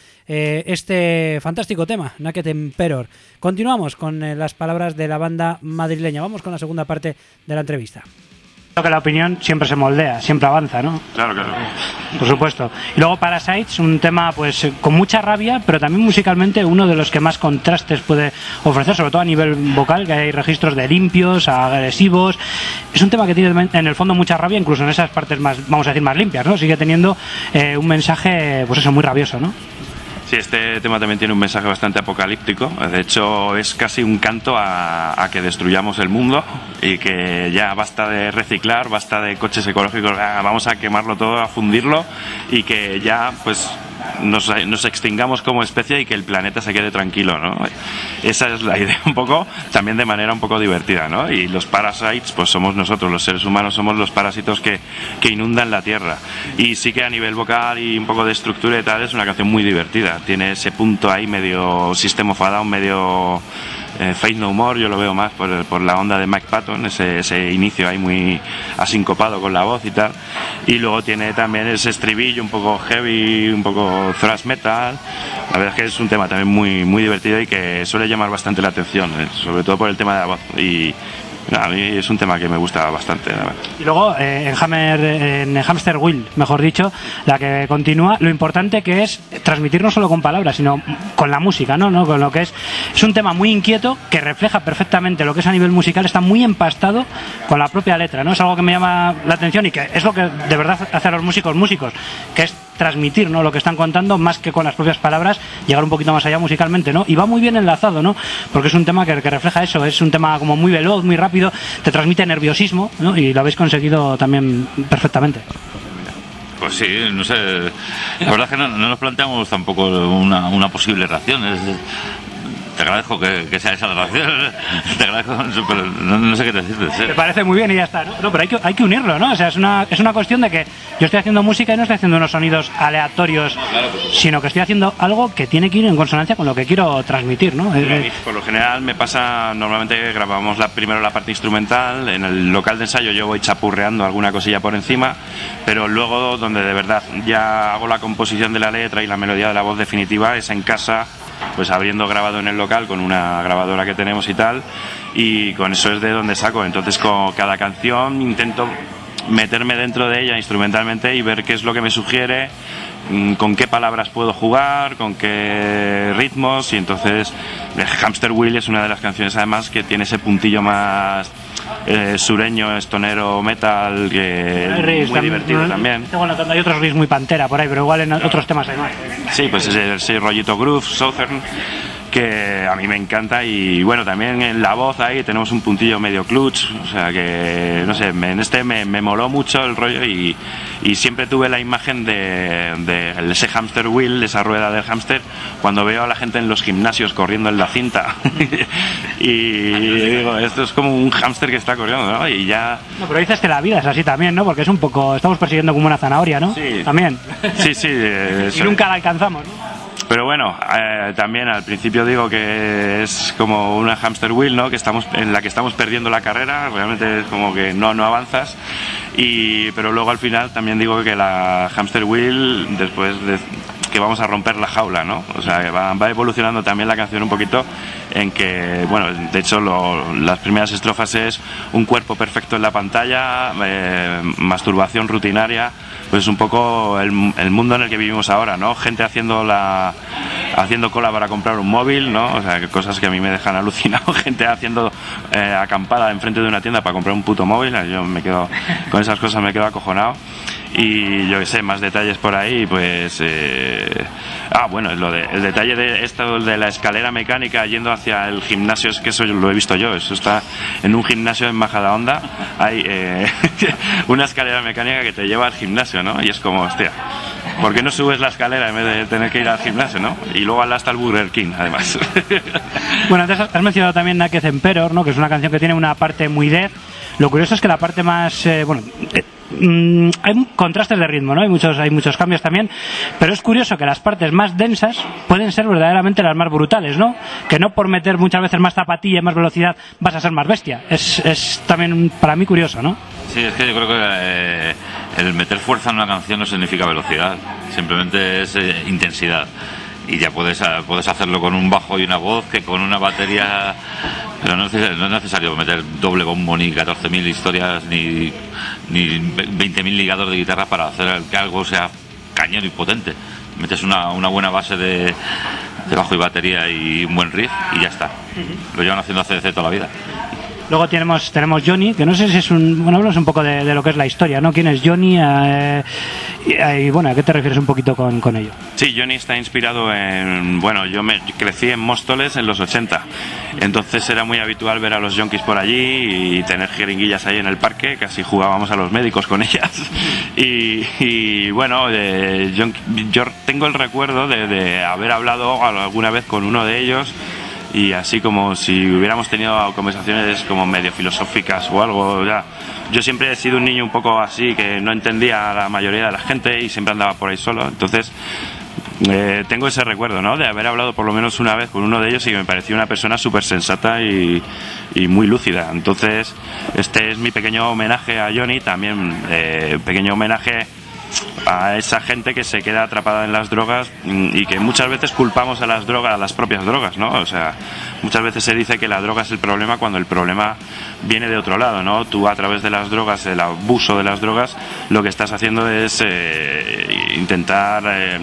este fantástico tema, Naked Emperor. Continuamos con las palabras de la banda madrileña. Vamos con la segunda parte de la entrevista. Que la opinión siempre se moldea, siempre avanza, ¿no? Claro, claro. Por supuesto. Y luego Parasites, un tema pues con mucha rabia, pero también musicalmente uno de los que más contrastes puede ofrecer, sobre todo a nivel vocal, que hay registros de limpios a agresivos. Es un tema que tiene en el fondo mucha rabia, incluso en esas partes más, vamos a decir, más limpias, ¿no? Sigue teniendo un mensaje, pues eso, muy rabioso, ¿no? Sí, este tema también tiene un mensaje bastante apocalíptico. De hecho, es casi un canto a que destruyamos el mundo y que ya basta de reciclar, basta de coches ecológicos, vamos a quemarlo todo, a fundirlo y que ya pues nos extingamos como especie y que el planeta se quede tranquilo, ¿no? Esa es la idea un poco, también de manera un poco divertida, ¿no? Y los parasites, pues somos nosotros, los seres humanos somos los parásitos que inundan la Tierra. Y sí que a nivel vocal y un poco de estructura y tal, es una canción muy divertida. Tiene ese punto ahí medio System of a Down, medio Faith No More, yo lo veo más por la onda de Mike Patton, ese inicio ahí muy asincopado con la voz y tal. Y luego tiene también ese estribillo un poco heavy, un poco thrash metal. La verdad es que es un tema también muy, muy divertido y que suele llamar bastante la atención, sobre todo por el tema de la voz. Y a mí es un tema que me gusta bastante, la verdad. Y luego en Hamster Wheel, mejor dicho, la que continúa, lo importante que es transmitir no solo con palabras, sino con la música, ¿no? Con lo que es un tema muy inquieto que refleja perfectamente lo que es a nivel musical, está muy empastado con la propia letra, ¿no? Es algo que me llama la atención y que es lo que de verdad hace a los músicos, que es transmitir, ¿no?, lo que están contando más que con las propias palabras, llegar un poquito más allá musicalmente, ¿no? Y va muy bien enlazado, ¿no? Porque es un tema que refleja eso, es un tema como muy veloz, muy rápido, te transmite nerviosismo, ¿no? Y lo habéis conseguido también perfectamente. Pues sí, no sé, la verdad es que no nos planteamos tampoco una posible reacción. Te agradezco que sea esa la reacción, te agradezco, pero no sé qué decirte. ¿Sí? Te parece muy bien y ya está, ¿no? No, pero hay que unirlo, ¿no? O sea, es una cuestión de que yo estoy haciendo música y no estoy haciendo unos sonidos aleatorios, sino que estoy haciendo algo que tiene que ir en consonancia con lo que quiero transmitir, ¿no? Por lo general me pasa, normalmente grabamos primero la parte instrumental, en el local de ensayo yo voy chapurreando alguna cosilla por encima, pero luego donde de verdad ya hago la composición de la letra y la melodía de la voz definitiva es en casa, pues habiendo grabado en el local con una grabadora que tenemos y tal, y con eso es de donde saco. Entonces con cada canción intento meterme dentro de ella instrumentalmente y ver qué es lo que me sugiere, con qué palabras puedo jugar, con qué ritmos. Y entonces Hamster Wheel es una de las canciones además que tiene ese puntillo más sureño, estonero, metal, que es muy divertido también. Bueno, hay otros riffs muy Pantera por ahí, pero igual en otros temas hay más. Sí, pues ese rollito groove, southern, que a mí me encanta. Y bueno, también en la voz ahí tenemos un puntillo medio clutch, o sea que no sé, me moló mucho el rollo y siempre tuve la imagen de ese hamster wheel, esa rueda del hámster, cuando veo a la gente en los gimnasios corriendo en la cinta y digo, esto es como un hámster que está corriendo, ¿no? Y ya... No, pero dices que la vida es así también, ¿no? Porque es un poco, estamos persiguiendo como una zanahoria, ¿no? Sí. También. Sí, sí. Y nunca la alcanzamos, ¿no? Pero bueno, también al principio digo que es como una hamster wheel, ¿no? En la que estamos perdiendo la carrera, realmente es como que no avanzas. Pero luego al final también digo que la hamster wheel, después de que vamos a romper la jaula, ¿no? O sea, que va evolucionando también la canción un poquito en que, bueno, de hecho las primeras estrofas es un cuerpo perfecto en la pantalla, masturbación rutinaria, pues un poco el mundo en el que vivimos ahora, ¿no? Gente haciendo cola para comprar un móvil, ¿no? O sea, cosas que a mí me dejan alucinado, gente haciendo acampada enfrente de una tienda para comprar un puto móvil. Yo con esas cosas me quedo acojonado. Y yo qué sé, más detalles por ahí, pues bueno, el detalle de esto de la escalera mecánica yendo hacia el gimnasio, es que eso lo he visto yo, eso está en un gimnasio en Majadahonda, hay una escalera mecánica que te lleva al gimnasio, ¿no? Y es como, hostia, ¿Por qué no subes la escalera en vez de tener que ir al gimnasio, no? Y luego hasta el Burger King, además. Bueno, antes has mencionado también Naked Emperor, ¿no? Que es una canción que tiene una parte muy death. Lo curioso es que la parte más... hay contrastes de ritmo, ¿no? Hay muchos cambios también, pero es curioso que las partes más densas pueden ser verdaderamente las más brutales, ¿no? Que no por meter muchas veces más zapatilla y más velocidad vas a ser más bestia. Es también para mí curioso, ¿no? Sí, es que yo creo que el meter fuerza en una canción no significa velocidad, simplemente es intensidad. Y ya puedes hacerlo con un bajo y una voz que con una batería. Pero no es necesario meter doble bombo, ni 14.000 historias, ni 20.000 ligados de guitarra para hacer que algo sea cañero y potente. Metes una buena base de bajo y batería y un buen riff y ya está. Lo llevan haciendo ACDC toda la vida. Luego tenemos Johnny, que no sé si es hablamos un poco de lo que es la historia, ¿no? ¿Quién es Johnny? Y bueno, ¿a qué te refieres un poquito con ello? Sí, Johnny está inspirado en... Bueno, yo crecí en Móstoles en los 80, entonces era muy habitual ver a los yonkis por allí y tener jeringuillas ahí en el parque, casi jugábamos a los médicos con ellas. Y bueno, yo tengo el recuerdo de haber hablado alguna vez con uno de ellos, y así como si hubiéramos tenido conversaciones como medio filosóficas o algo. Ya. Yo siempre he sido un niño un poco así, que no entendía a la mayoría de la gente y siempre andaba por ahí solo, entonces tengo ese recuerdo, ¿no? De haber hablado por lo menos una vez con uno de ellos y me pareció una persona súper sensata y muy lúcida. Entonces este es mi pequeño homenaje a Johnny, también pequeño homenaje a esa gente que se queda atrapada en las drogas y que muchas veces culpamos a las drogas, a las propias drogas, ¿no? O sea, muchas veces se dice que la droga es el problema cuando el problema viene de otro lado, ¿no? Tú a través de las drogas, el abuso de las drogas, lo que estás haciendo es intentar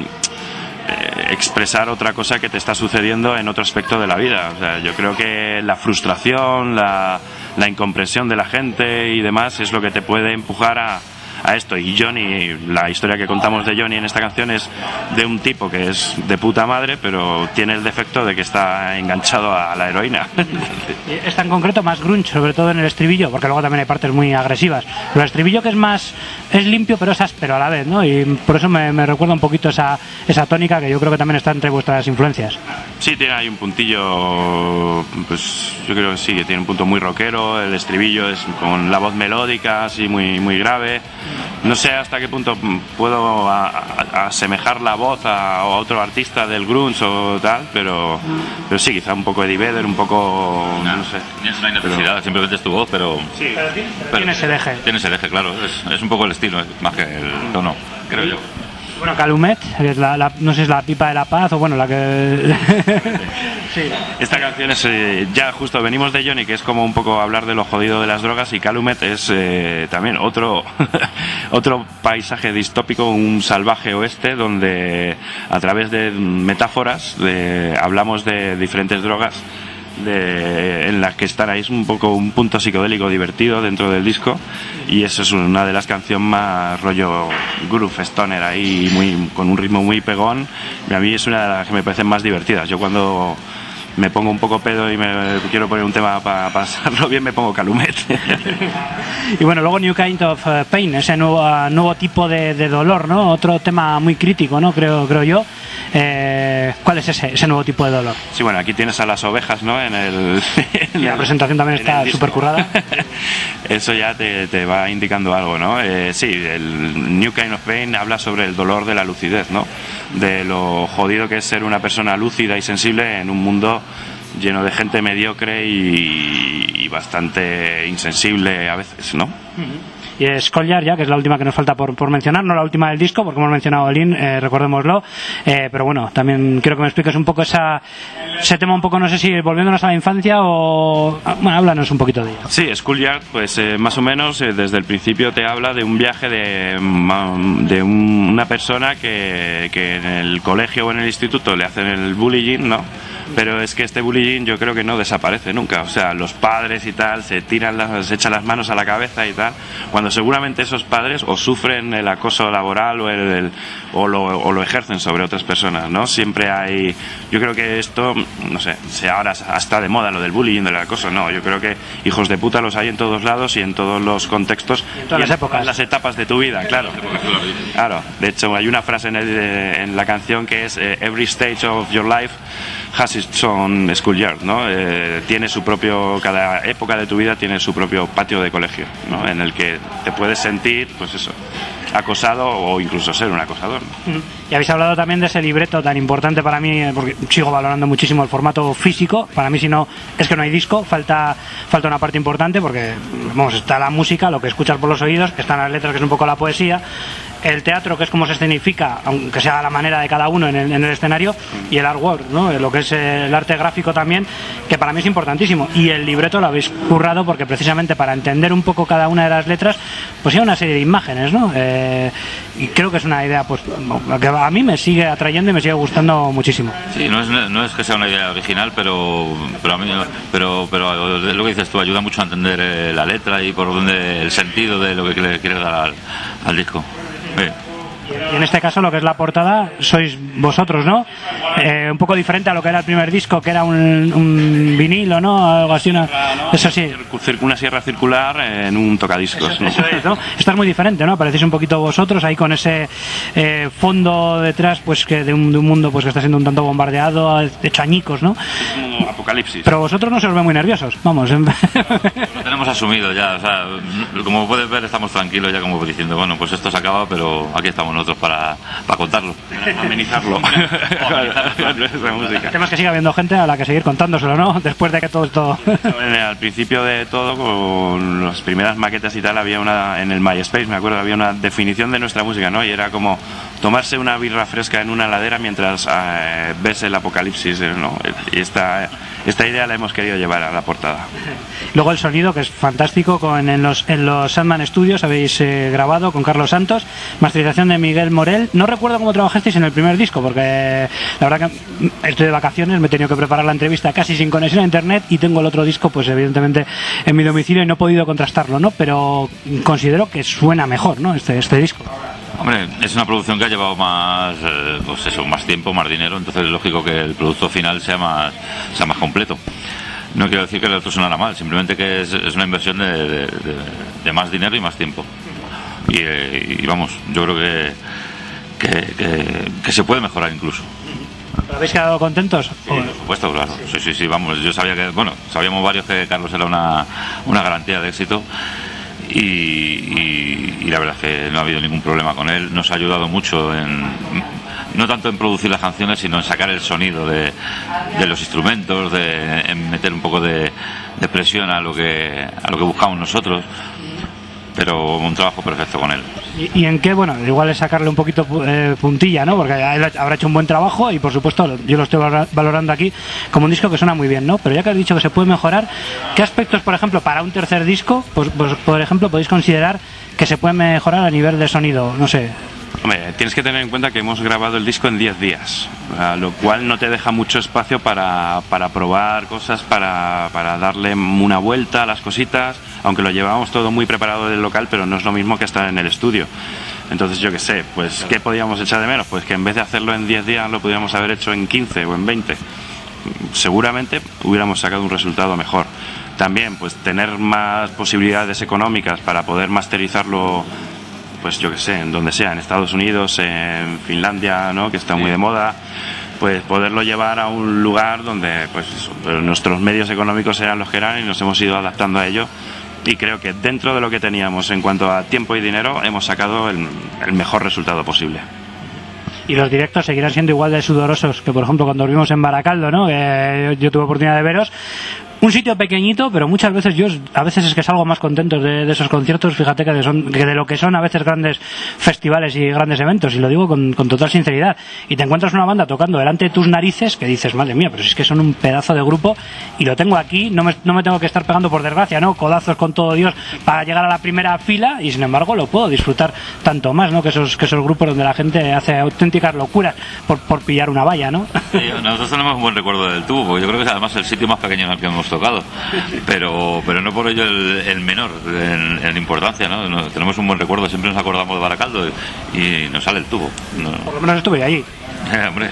expresar otra cosa que te está sucediendo en otro aspecto de la vida. O sea, yo creo que la frustración, la incomprensión de la gente y demás es lo que te puede empujar a esto. Y Johnny, la historia que contamos de Johnny en esta canción es de un tipo que es de puta madre, pero tiene el defecto de que está enganchado a la heroína. Está en concreto más grunge, sobre todo en el estribillo, porque luego también hay partes muy agresivas. Pero el estribillo que es limpio pero es áspero a la vez, ¿no? Y por eso me recuerda un poquito esa tónica que yo creo que también está entre vuestras influencias. Sí, tiene ahí un puntillo, pues yo creo que sí, que tiene un punto muy rockero. El estribillo es con la voz melódica, así muy grave. No sé hasta qué punto puedo asemejar la voz a otro artista del grunge o tal, pero sí, quizá un poco Eddie Vedder, un poco, no sé. No hay necesidad, simplemente es tu voz, pero... Sí, pero tiene ese deje. Tiene ese deje, claro, es un poco el estilo, más que el tono, creo yo. Bueno, Calumet, que es no sé si es la pipa de la paz o bueno, la que... Sí. Esta canción es, ya justo venimos de Johnny, que es como un poco hablar de lo jodido de las drogas, y Calumet es también otro paisaje distópico, un salvaje oeste, donde a través de metáforas hablamos de diferentes drogas en las que están ahí. Es un poco un punto psicodélico divertido dentro del disco, y eso es una de las canciones más rollo groove stoner ahí, con un ritmo muy pegón, y a mí es una de las que me parecen más divertidas. Yo cuando me pongo un poco pedo y me quiero poner un tema para pasarlo bien, me pongo Calumet. Y bueno, luego New Kind of Pain, ese nuevo tipo de dolor, ¿no? Otro tema muy crítico, ¿no? Creo yo. ¿Cuál es ese nuevo tipo de dolor? Sí, bueno, aquí tienes a las ovejas, ¿no? Y la presentación también está súper currada. Eso ya te va indicando algo, ¿no? Sí, el New Kind of Pain habla sobre el dolor de la lucidez, ¿no? De lo jodido que es ser una persona lúcida y sensible en un mundo lleno de gente mediocre y bastante insensible a veces, ¿no? Y Schoolyard, ya que es la última que nos falta por mencionar, no la última del disco, porque hemos mencionado a Lynn, recordémoslo, pero bueno, también quiero que me expliques un poco ese tema, un poco, no sé si volviéndonos a la infancia o... Bueno, háblanos un poquito de ella. Sí, Schoolyard, pues más o menos desde el principio te habla de un viaje de una persona que en el colegio o en el instituto le hacen el bullying, ¿no? Pero es que este bullying yo creo que no desaparece nunca. O sea, los padres y tal se echan las manos a la cabeza y tal cuando cuando seguramente esos padres o sufren el acoso laboral o lo ejercen sobre otras personas, ¿no? Siempre hay, yo creo que esto, no sé, si ahora está de moda lo del bullying, del acoso, no, yo creo que hijos de puta los hay en todos lados y en todos los contextos y en todas las épocas, en las etapas de tu vida, claro. Claro, de hecho hay una frase en la canción que es every stage of your life has its own schoolyard, ¿no? Tiene su propio, cada época de tu vida tiene su propio patio de colegio, ¿no? En el que te puedes sentir, pues eso, acosado o incluso ser un acosador, ¿no? Y habéis hablado también de ese libreto tan importante para mí, porque sigo valorando muchísimo el formato físico. Para mí, si no, es que no hay disco, falta una parte importante, porque vamos, está la música, lo que escuchas por los oídos, están las letras, que es un poco la poesía, el teatro, que es cómo se escenifica, aunque sea a la manera de cada uno en el escenario, y el artwork, ¿no? Lo que es el arte gráfico también, que para mí es importantísimo. Y el libreto lo habéis currado porque precisamente para entender un poco cada una de las letras, pues hay una serie de imágenes, ¿no? Y creo que es una idea, pues, que a mí me sigue atrayendo y me sigue gustando muchísimo. Sí, no es que sea una idea original, pero a mí, pero lo que dices tú ayuda mucho a entender la letra y por dónde el sentido de lo que le quieres dar al disco. Sí. Y en este caso lo que es la portada sois vosotros, ¿no? Un poco diferente a lo que era el primer disco, que era un vinilo, ¿no? Algo así, eso sí. Una sierra circular en un tocadiscos, ¿no? Eso es, ¿no? Esto es muy diferente, ¿no? Parecéis un poquito vosotros ahí con ese fondo detrás, pues que de un mundo pues que está siendo un tanto bombardeado, hecho añicos, ¿no? Como apocalipsis. Pero vosotros no se os ve muy nerviosos, vamos. Lo tenemos asumido ya, o sea, como puedes ver estamos tranquilos ya, como diciendo, bueno, pues esto se acaba, pero aquí estamos nosotros para contarlo, amenizarlo. El tema es que siga habiendo gente a la que seguir contándoselo, ¿no? Después de que todo esto... Al principio de todo, con las primeras maquetas y tal, había en el MySpace, me acuerdo, había una definición de nuestra música, ¿no? Y era como tomarse una birra fresca en una ladera mientras ves el apocalipsis, ¿no? Y esta idea la hemos querido llevar a la portada. Luego el sonido, que es fantástico, en los Sandman Studios habéis grabado con Carlos Santos, masterización de Miguel Morel. No recuerdo cómo trabajasteis en el primer disco, porque la verdad que estoy de vacaciones, me he tenido que preparar la entrevista casi sin conexión a internet y tengo el otro disco, pues evidentemente en mi domicilio y no he podido contrastarlo, ¿no? Pero considero que suena mejor, ¿no? Este disco. Hombre, es una producción que ha llevado más, pues eso, más tiempo, más dinero, entonces es lógico que el producto final sea más completo. No quiero decir que el otro sonara mal, simplemente que es una inversión de más dinero y más tiempo. Y vamos, yo creo que se puede mejorar incluso. ¿Habéis quedado contentos? Sí, por supuesto, claro. Sí, vamos, yo sabía que, bueno, sabíamos varios que Carlos era una garantía de éxito. Y la verdad es que no ha habido ningún problema con él. Nos ha ayudado mucho no tanto en producir las canciones, sino en sacar el sonido de los instrumentos, en meter un poco de presión a lo que buscamos nosotros. Pero un trabajo perfecto con él. ¿Y en qué? Bueno, igual es sacarle un poquito puntilla, ¿no? Porque él habrá hecho un buen trabajo y por supuesto yo lo estoy valorando aquí como un disco que suena muy bien, ¿no? Pero ya que has dicho que se puede mejorar, ¿qué aspectos, por ejemplo, para un tercer disco, pues por ejemplo, podéis considerar que se puede mejorar a nivel de sonido? No sé. Hombre, tienes que tener en cuenta que hemos grabado el disco en 10 días, lo cual no te deja mucho espacio para probar cosas, para darle una vuelta a las cositas, aunque lo llevábamos todo muy preparado del local, pero no es lo mismo que estar en el estudio. Entonces yo qué sé, pues ¿qué podíamos echar de menos? Pues que en vez de hacerlo en 10 días lo podíamos haber hecho en 15 o en 20. Seguramente hubiéramos sacado un resultado mejor. También pues tener más posibilidades económicas para poder masterizarlo, pues yo que sé, en donde sea, en Estados Unidos, en Finlandia, ¿no? Que está muy de moda, pues poderlo llevar a un lugar donde pues nuestros medios económicos eran los que eran y nos hemos ido adaptando a ello, y creo que dentro de lo que teníamos en cuanto a tiempo y dinero hemos sacado el mejor resultado posible. Y los directos seguirán siendo igual de sudorosos que, por ejemplo, cuando vimos en Baracaldo, ¿no? Yo tuve oportunidad de veros. Un sitio pequeñito, pero muchas veces a veces es que salgo más contento de esos conciertos, fíjate que de lo que son a veces grandes festivales y grandes eventos, y lo digo con total sinceridad. Y te encuentras una banda tocando delante de tus narices que dices, madre mía, pero es que son un pedazo de grupo y lo tengo aquí, no me tengo que estar pegando, por desgracia, ¿no? Codazos con todo Dios para llegar a la primera fila, y sin embargo lo puedo disfrutar tanto más, ¿no? Que esos grupos donde la gente hace auténticas locuras por pillar una valla, ¿no? Sí, nosotros tenemos un buen recuerdo del tubo, porque yo creo que es además el sitio más pequeño en el que hemos tocado, pero no por ello el menor en importancia, ¿no? Tenemos un buen recuerdo, siempre nos acordamos de Baracaldo y nos sale el tubo. No. Por lo menos estuve allí. Hombre.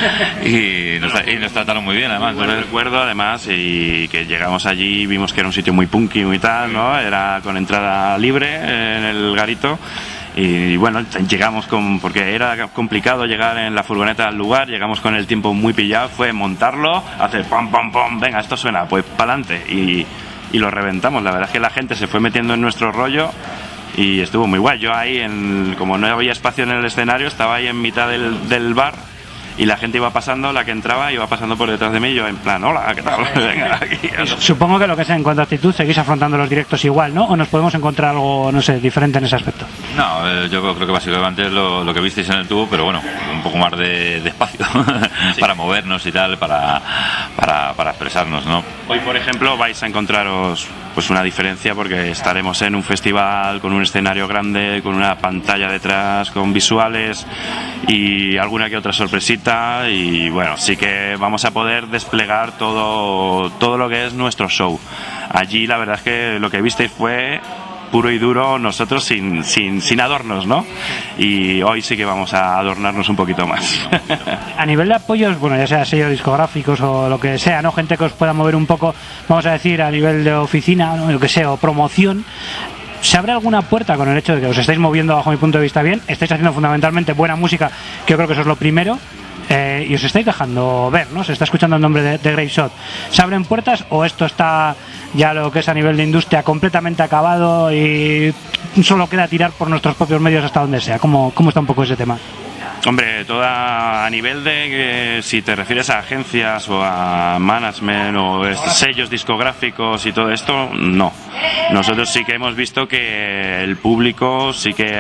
y nos trataron muy bien, además. Bueno, recuerdo además y que llegamos allí, vimos que era un sitio muy punky, muy tal, ¿no? Era con entrada libre en el garito. Y bueno, llegamos porque era complicado llegar en la furgoneta al lugar, llegamos con el tiempo muy pillado, fue montarlo, hacer pom pom pom, venga, esto suena, pues pa'lante, y lo reventamos. La verdad es que la gente se fue metiendo en nuestro rollo y estuvo muy guay. Yo ahí, como no había espacio en el escenario, estaba ahí en mitad del bar y la gente iba pasando, la que entraba iba pasando por detrás de mí, yo en plan, hola, ¿qué tal? Venga, aquí. Supongo que lo que sea, en cuanto a actitud, seguís afrontando los directos igual, ¿no? ¿O nos podemos encontrar algo, no sé, diferente en ese aspecto? No, yo creo que básicamente es lo que visteis en el tubo, pero bueno, un poco más de espacio sí. Para movernos y tal, para expresarnos, ¿no? Hoy, por ejemplo, vais a encontraros pues una diferencia porque estaremos en un festival con un escenario grande, con una pantalla detrás, con visuales y alguna que otra sorpresita, y bueno, sí que vamos a poder desplegar todo lo que es nuestro show. Allí la verdad es que lo que visteis fue puro y duro, nosotros sin adornos, ¿no? Y hoy sí que vamos a adornarnos un poquito más. A nivel de apoyos, bueno, ya sea sellos discográficos o lo que sea, ¿no? Gente que os pueda mover un poco, vamos a decir, a nivel de oficina, ¿no? Lo que sea, o promoción. ¿Se abre alguna puerta con el hecho de que os estáis moviendo, bajo mi punto de vista, bien? Estáis haciendo fundamentalmente buena música, que yo creo que eso es lo primero. Y os estáis dejando ver, ¿no? Se está escuchando el nombre de Grave Shot. ¿Se abren puertas o esto está ya lo que es a nivel de industria completamente acabado y solo queda tirar por nuestros propios medios hasta donde sea? ¿Cómo está un poco ese tema? Hombre, a nivel de si te refieres a agencias o a management o sellos discográficos y todo esto, no. Nosotros sí que hemos visto que el público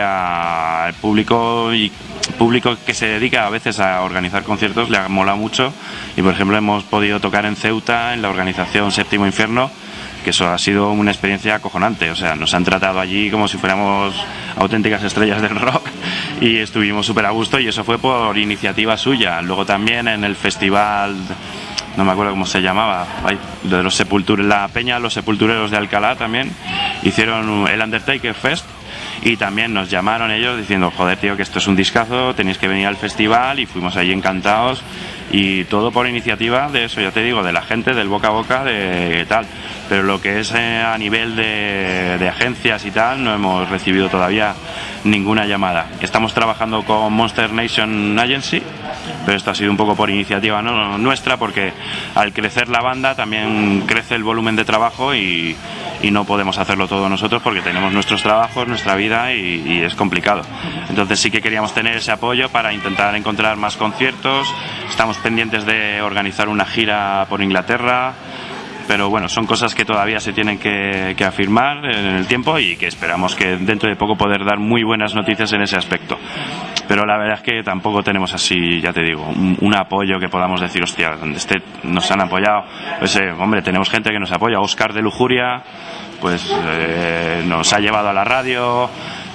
público que se dedica a veces a organizar conciertos le ha molado mucho, y por ejemplo hemos podido tocar en Ceuta en la organización Séptimo Infierno, que eso ha sido una experiencia acojonante. O sea, nos han tratado allí como si fuéramos auténticas estrellas del rock y estuvimos súper a gusto, y eso fue por iniciativa suya. Luego también en el festival, no me acuerdo cómo se llamaba, de los la peña Los Sepultureros de Alcalá, también hicieron el Undertaker Fest, y también nos llamaron ellos diciendo, joder tío, que esto es un discazo, tenéis que venir al festival, y fuimos allí encantados, y todo por iniciativa de eso, ya te digo, de la gente, del boca a boca, de tal. Pero lo que es a nivel de agencias y tal, no hemos recibido todavía ninguna llamada. Estamos trabajando con Monster Nation Agency, pero esto ha sido un poco por iniciativa nuestra, porque al crecer la banda también crece el volumen de trabajo y no podemos hacerlo todo nosotros porque tenemos nuestros trabajos, nuestra vida, y es complicado. Entonces sí que queríamos tener ese apoyo para intentar encontrar más conciertos. Estamos pendientes de organizar una gira por Inglaterra, pero bueno, son cosas que todavía se tienen que afirmar en el tiempo, y que esperamos que dentro de poco poder dar muy buenas noticias en ese aspecto. Pero la verdad es que tampoco tenemos así, ya te digo, un apoyo que podamos decir, hostia, donde nos han apoyado. Pues hombre, tenemos gente que nos apoya. Óscar de Lujuria, pues nos ha llevado a la radio.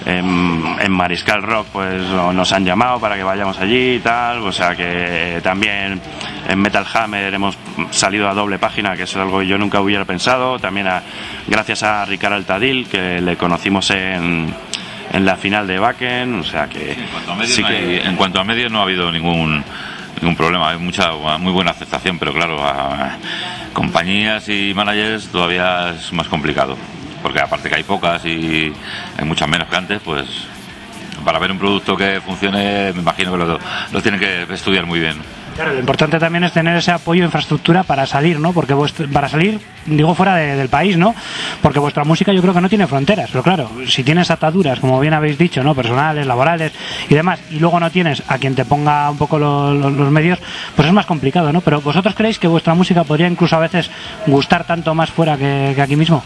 En Mariscal Rock pues nos han llamado para que vayamos allí y tal. O sea que también en Metal Hammer hemos salido a doble página, que es algo que yo nunca hubiera pensado. También gracias a Ricard Altadil, que le conocimos en la final de Wacken. O sea que en cuanto a medios no ha habido ningún problema. Hay muy buena aceptación, pero claro, a compañías y managers todavía es más complicado, porque aparte que hay pocas y hay muchas menos que antes, pues para ver un producto que funcione me imagino que lo tienen que estudiar muy bien. Claro, lo importante también es tener ese apoyo de infraestructura para salir, ¿no? Porque para salir, digo, fuera del país, ¿no? Porque vuestra música yo creo que no tiene fronteras, pero claro, si tienes ataduras, como bien habéis dicho, ¿no? Personales, laborales y demás, y luego no tienes a quien te ponga un poco los medios, pues es más complicado, ¿no? Pero ¿vosotros creéis que vuestra música podría incluso a veces gustar tanto más fuera que aquí mismo?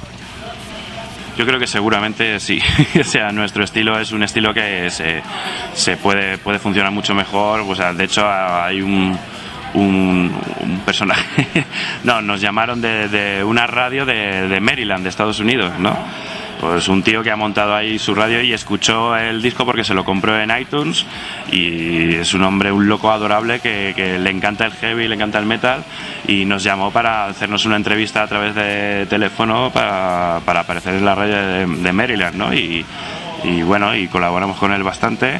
Yo creo que seguramente sí. O sea, nuestro estilo es un estilo que se puede funcionar mucho mejor. O sea, de hecho hay un personaje. No, nos llamaron de una radio de Maryland, de Estados Unidos, ¿no? pues un tío que ha montado ahí su radio y escuchó el disco porque se lo compró en iTunes, y es un hombre, un loco adorable que le encanta el heavy, le encanta el metal, y nos llamó para hacernos una entrevista a través de teléfono para aparecer en la radio de Maryland, ¿no? Y bueno, y colaboramos con él bastante.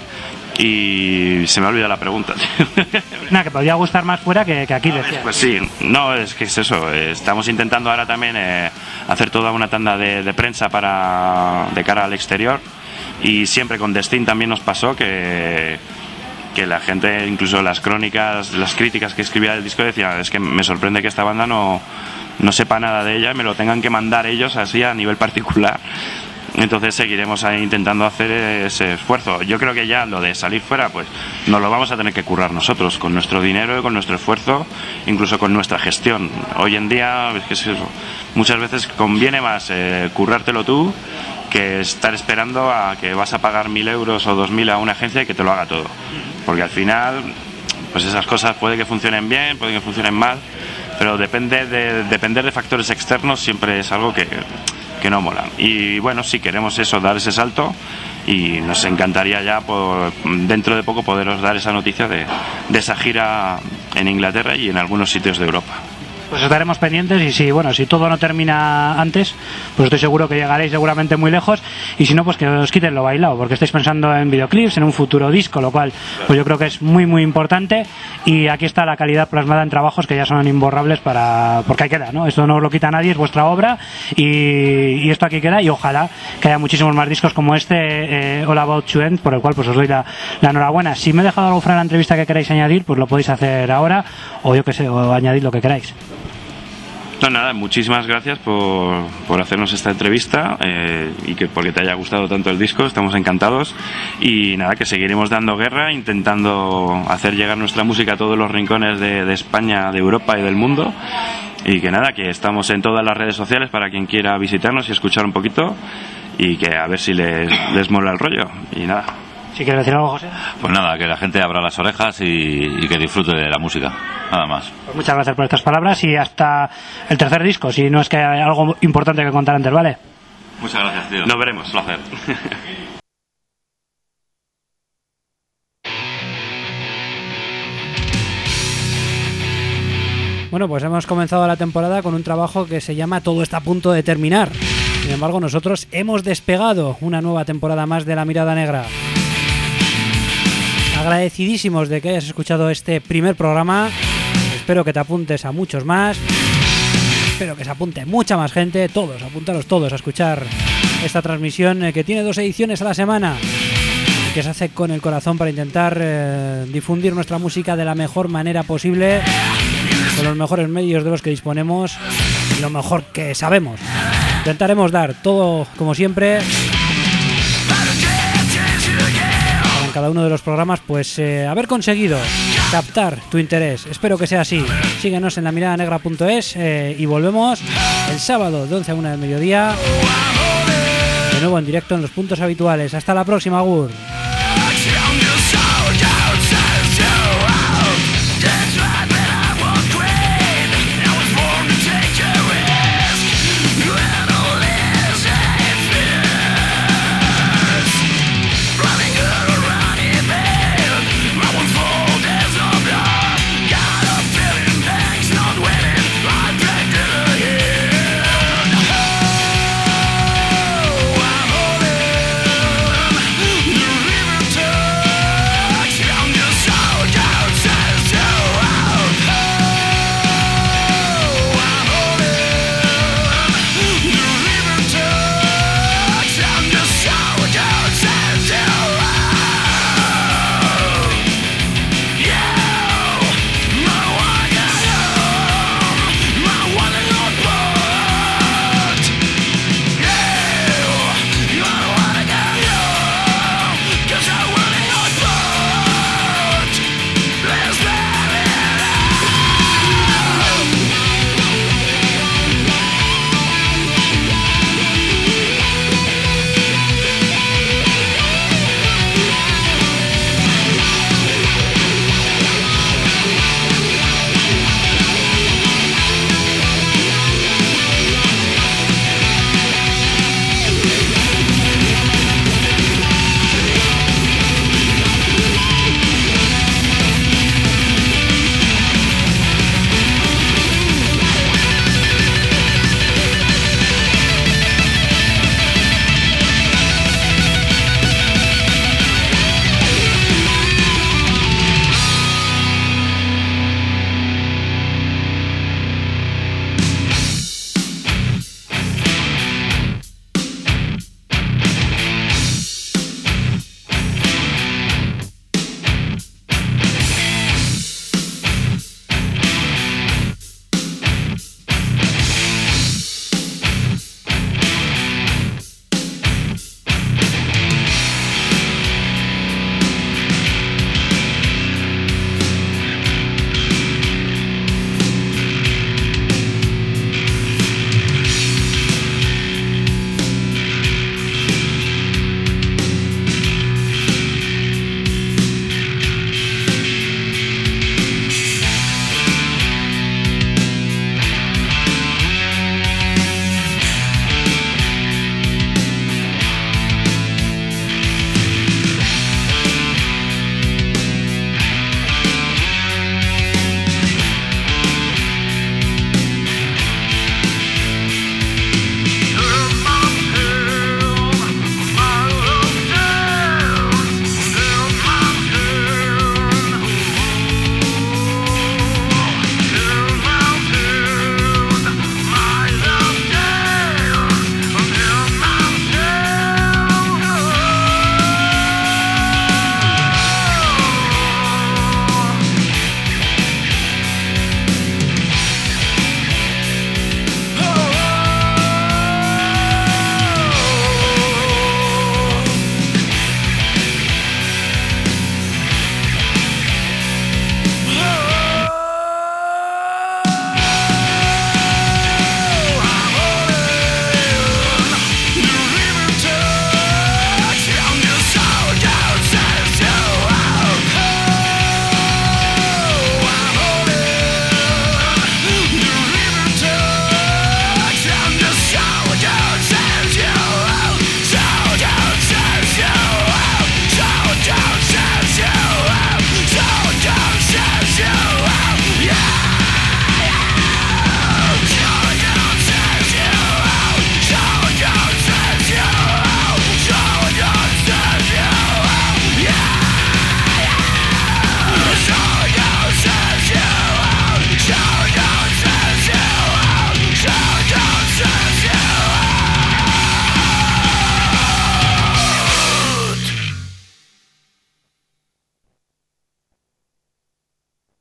Y se me ha olvidado la pregunta. Nada, que podría gustar más fuera que aquí, decía. Pues sí, no, es que es eso. Estamos intentando ahora también hacer toda una tanda de prensa de cara al exterior, y siempre con Destin también nos pasó que la gente, incluso las crónicas, las críticas que escribía del disco, decían: es que me sorprende que esta banda no sepa nada de ella y me lo tengan que mandar ellos así a nivel particular. Entonces seguiremos ahí intentando hacer ese esfuerzo. Yo creo que ya lo de salir fuera, pues nos lo vamos a tener que currar nosotros, con nuestro dinero y con nuestro esfuerzo, incluso con nuestra gestión. Hoy en día, es que es eso, muchas veces conviene más currártelo tú que estar esperando a que vas a pagar 1.000 euros o 2.000 a una agencia y que te lo haga todo. Porque al final, pues esas cosas puede que funcionen bien, puede que funcionen mal, pero depender de factores externos siempre es algo que no mola. Y bueno, si queremos eso, dar ese salto, y nos encantaría ya dentro de poco poderos dar esa noticia de esa gira en Inglaterra y en algunos sitios de Europa. Pues estaremos pendientes, y si todo no termina antes, pues estoy seguro que llegaréis seguramente muy lejos, y si no, pues que os quiten lo bailado, porque estáis pensando en videoclips, en un futuro disco, lo cual pues yo creo que es muy muy importante, y aquí está la calidad plasmada en trabajos que ya son imborrables porque ahí queda, ¿no? Esto no os lo quita nadie, es vuestra obra, y esto aquí queda, y ojalá que haya muchísimos más discos como este, All About to End, por el cual pues os doy la enhorabuena. Si me he dejado algo fuera de la entrevista que queráis añadir, pues lo podéis hacer ahora, o yo que sé, o añadir lo que queráis. No, nada, muchísimas gracias por hacernos esta entrevista, y porque te haya gustado tanto el disco. Estamos encantados, y nada, que seguiremos dando guerra, intentando hacer llegar nuestra música a todos los rincones de España, de Europa y del mundo, y que nada, que estamos en todas las redes sociales para quien quiera visitarnos y escuchar un poquito, y que a ver si les mola el rollo. Y nada. ¿Sí quieres decir algo, José? Pues nada, que la gente abra las orejas y que disfrute de la música, nada más. Pues muchas gracias por estas palabras, y hasta el tercer disco, si no es que hay algo importante que contar antes, ¿vale? Muchas gracias, tío. Nos veremos. Un placer. Bueno, pues hemos comenzado la temporada con un trabajo que se llama Todo está a punto de terminar. Sin embargo, nosotros hemos despegado una nueva temporada más de La Mirada Negra. Agradecidísimos de que hayas escuchado este primer programa. Espero que te apuntes a muchos más. Espero que se apunte mucha más gente. Todos, apúntalos todos a escuchar esta transmisión, que tiene 2 ediciones a la semana, que se hace con el corazón para intentar difundir nuestra música de la mejor manera posible, con los mejores medios de los que disponemos y lo mejor que sabemos. Intentaremos dar todo, como siempre, para en cada uno de los programas pues haber conseguido captar tu interés. Espero que sea así. Síguenos en lamiradanegra.es, y volvemos el sábado de 11 a 1 del mediodía, de nuevo en directo en los puntos habituales. Hasta la próxima, agur.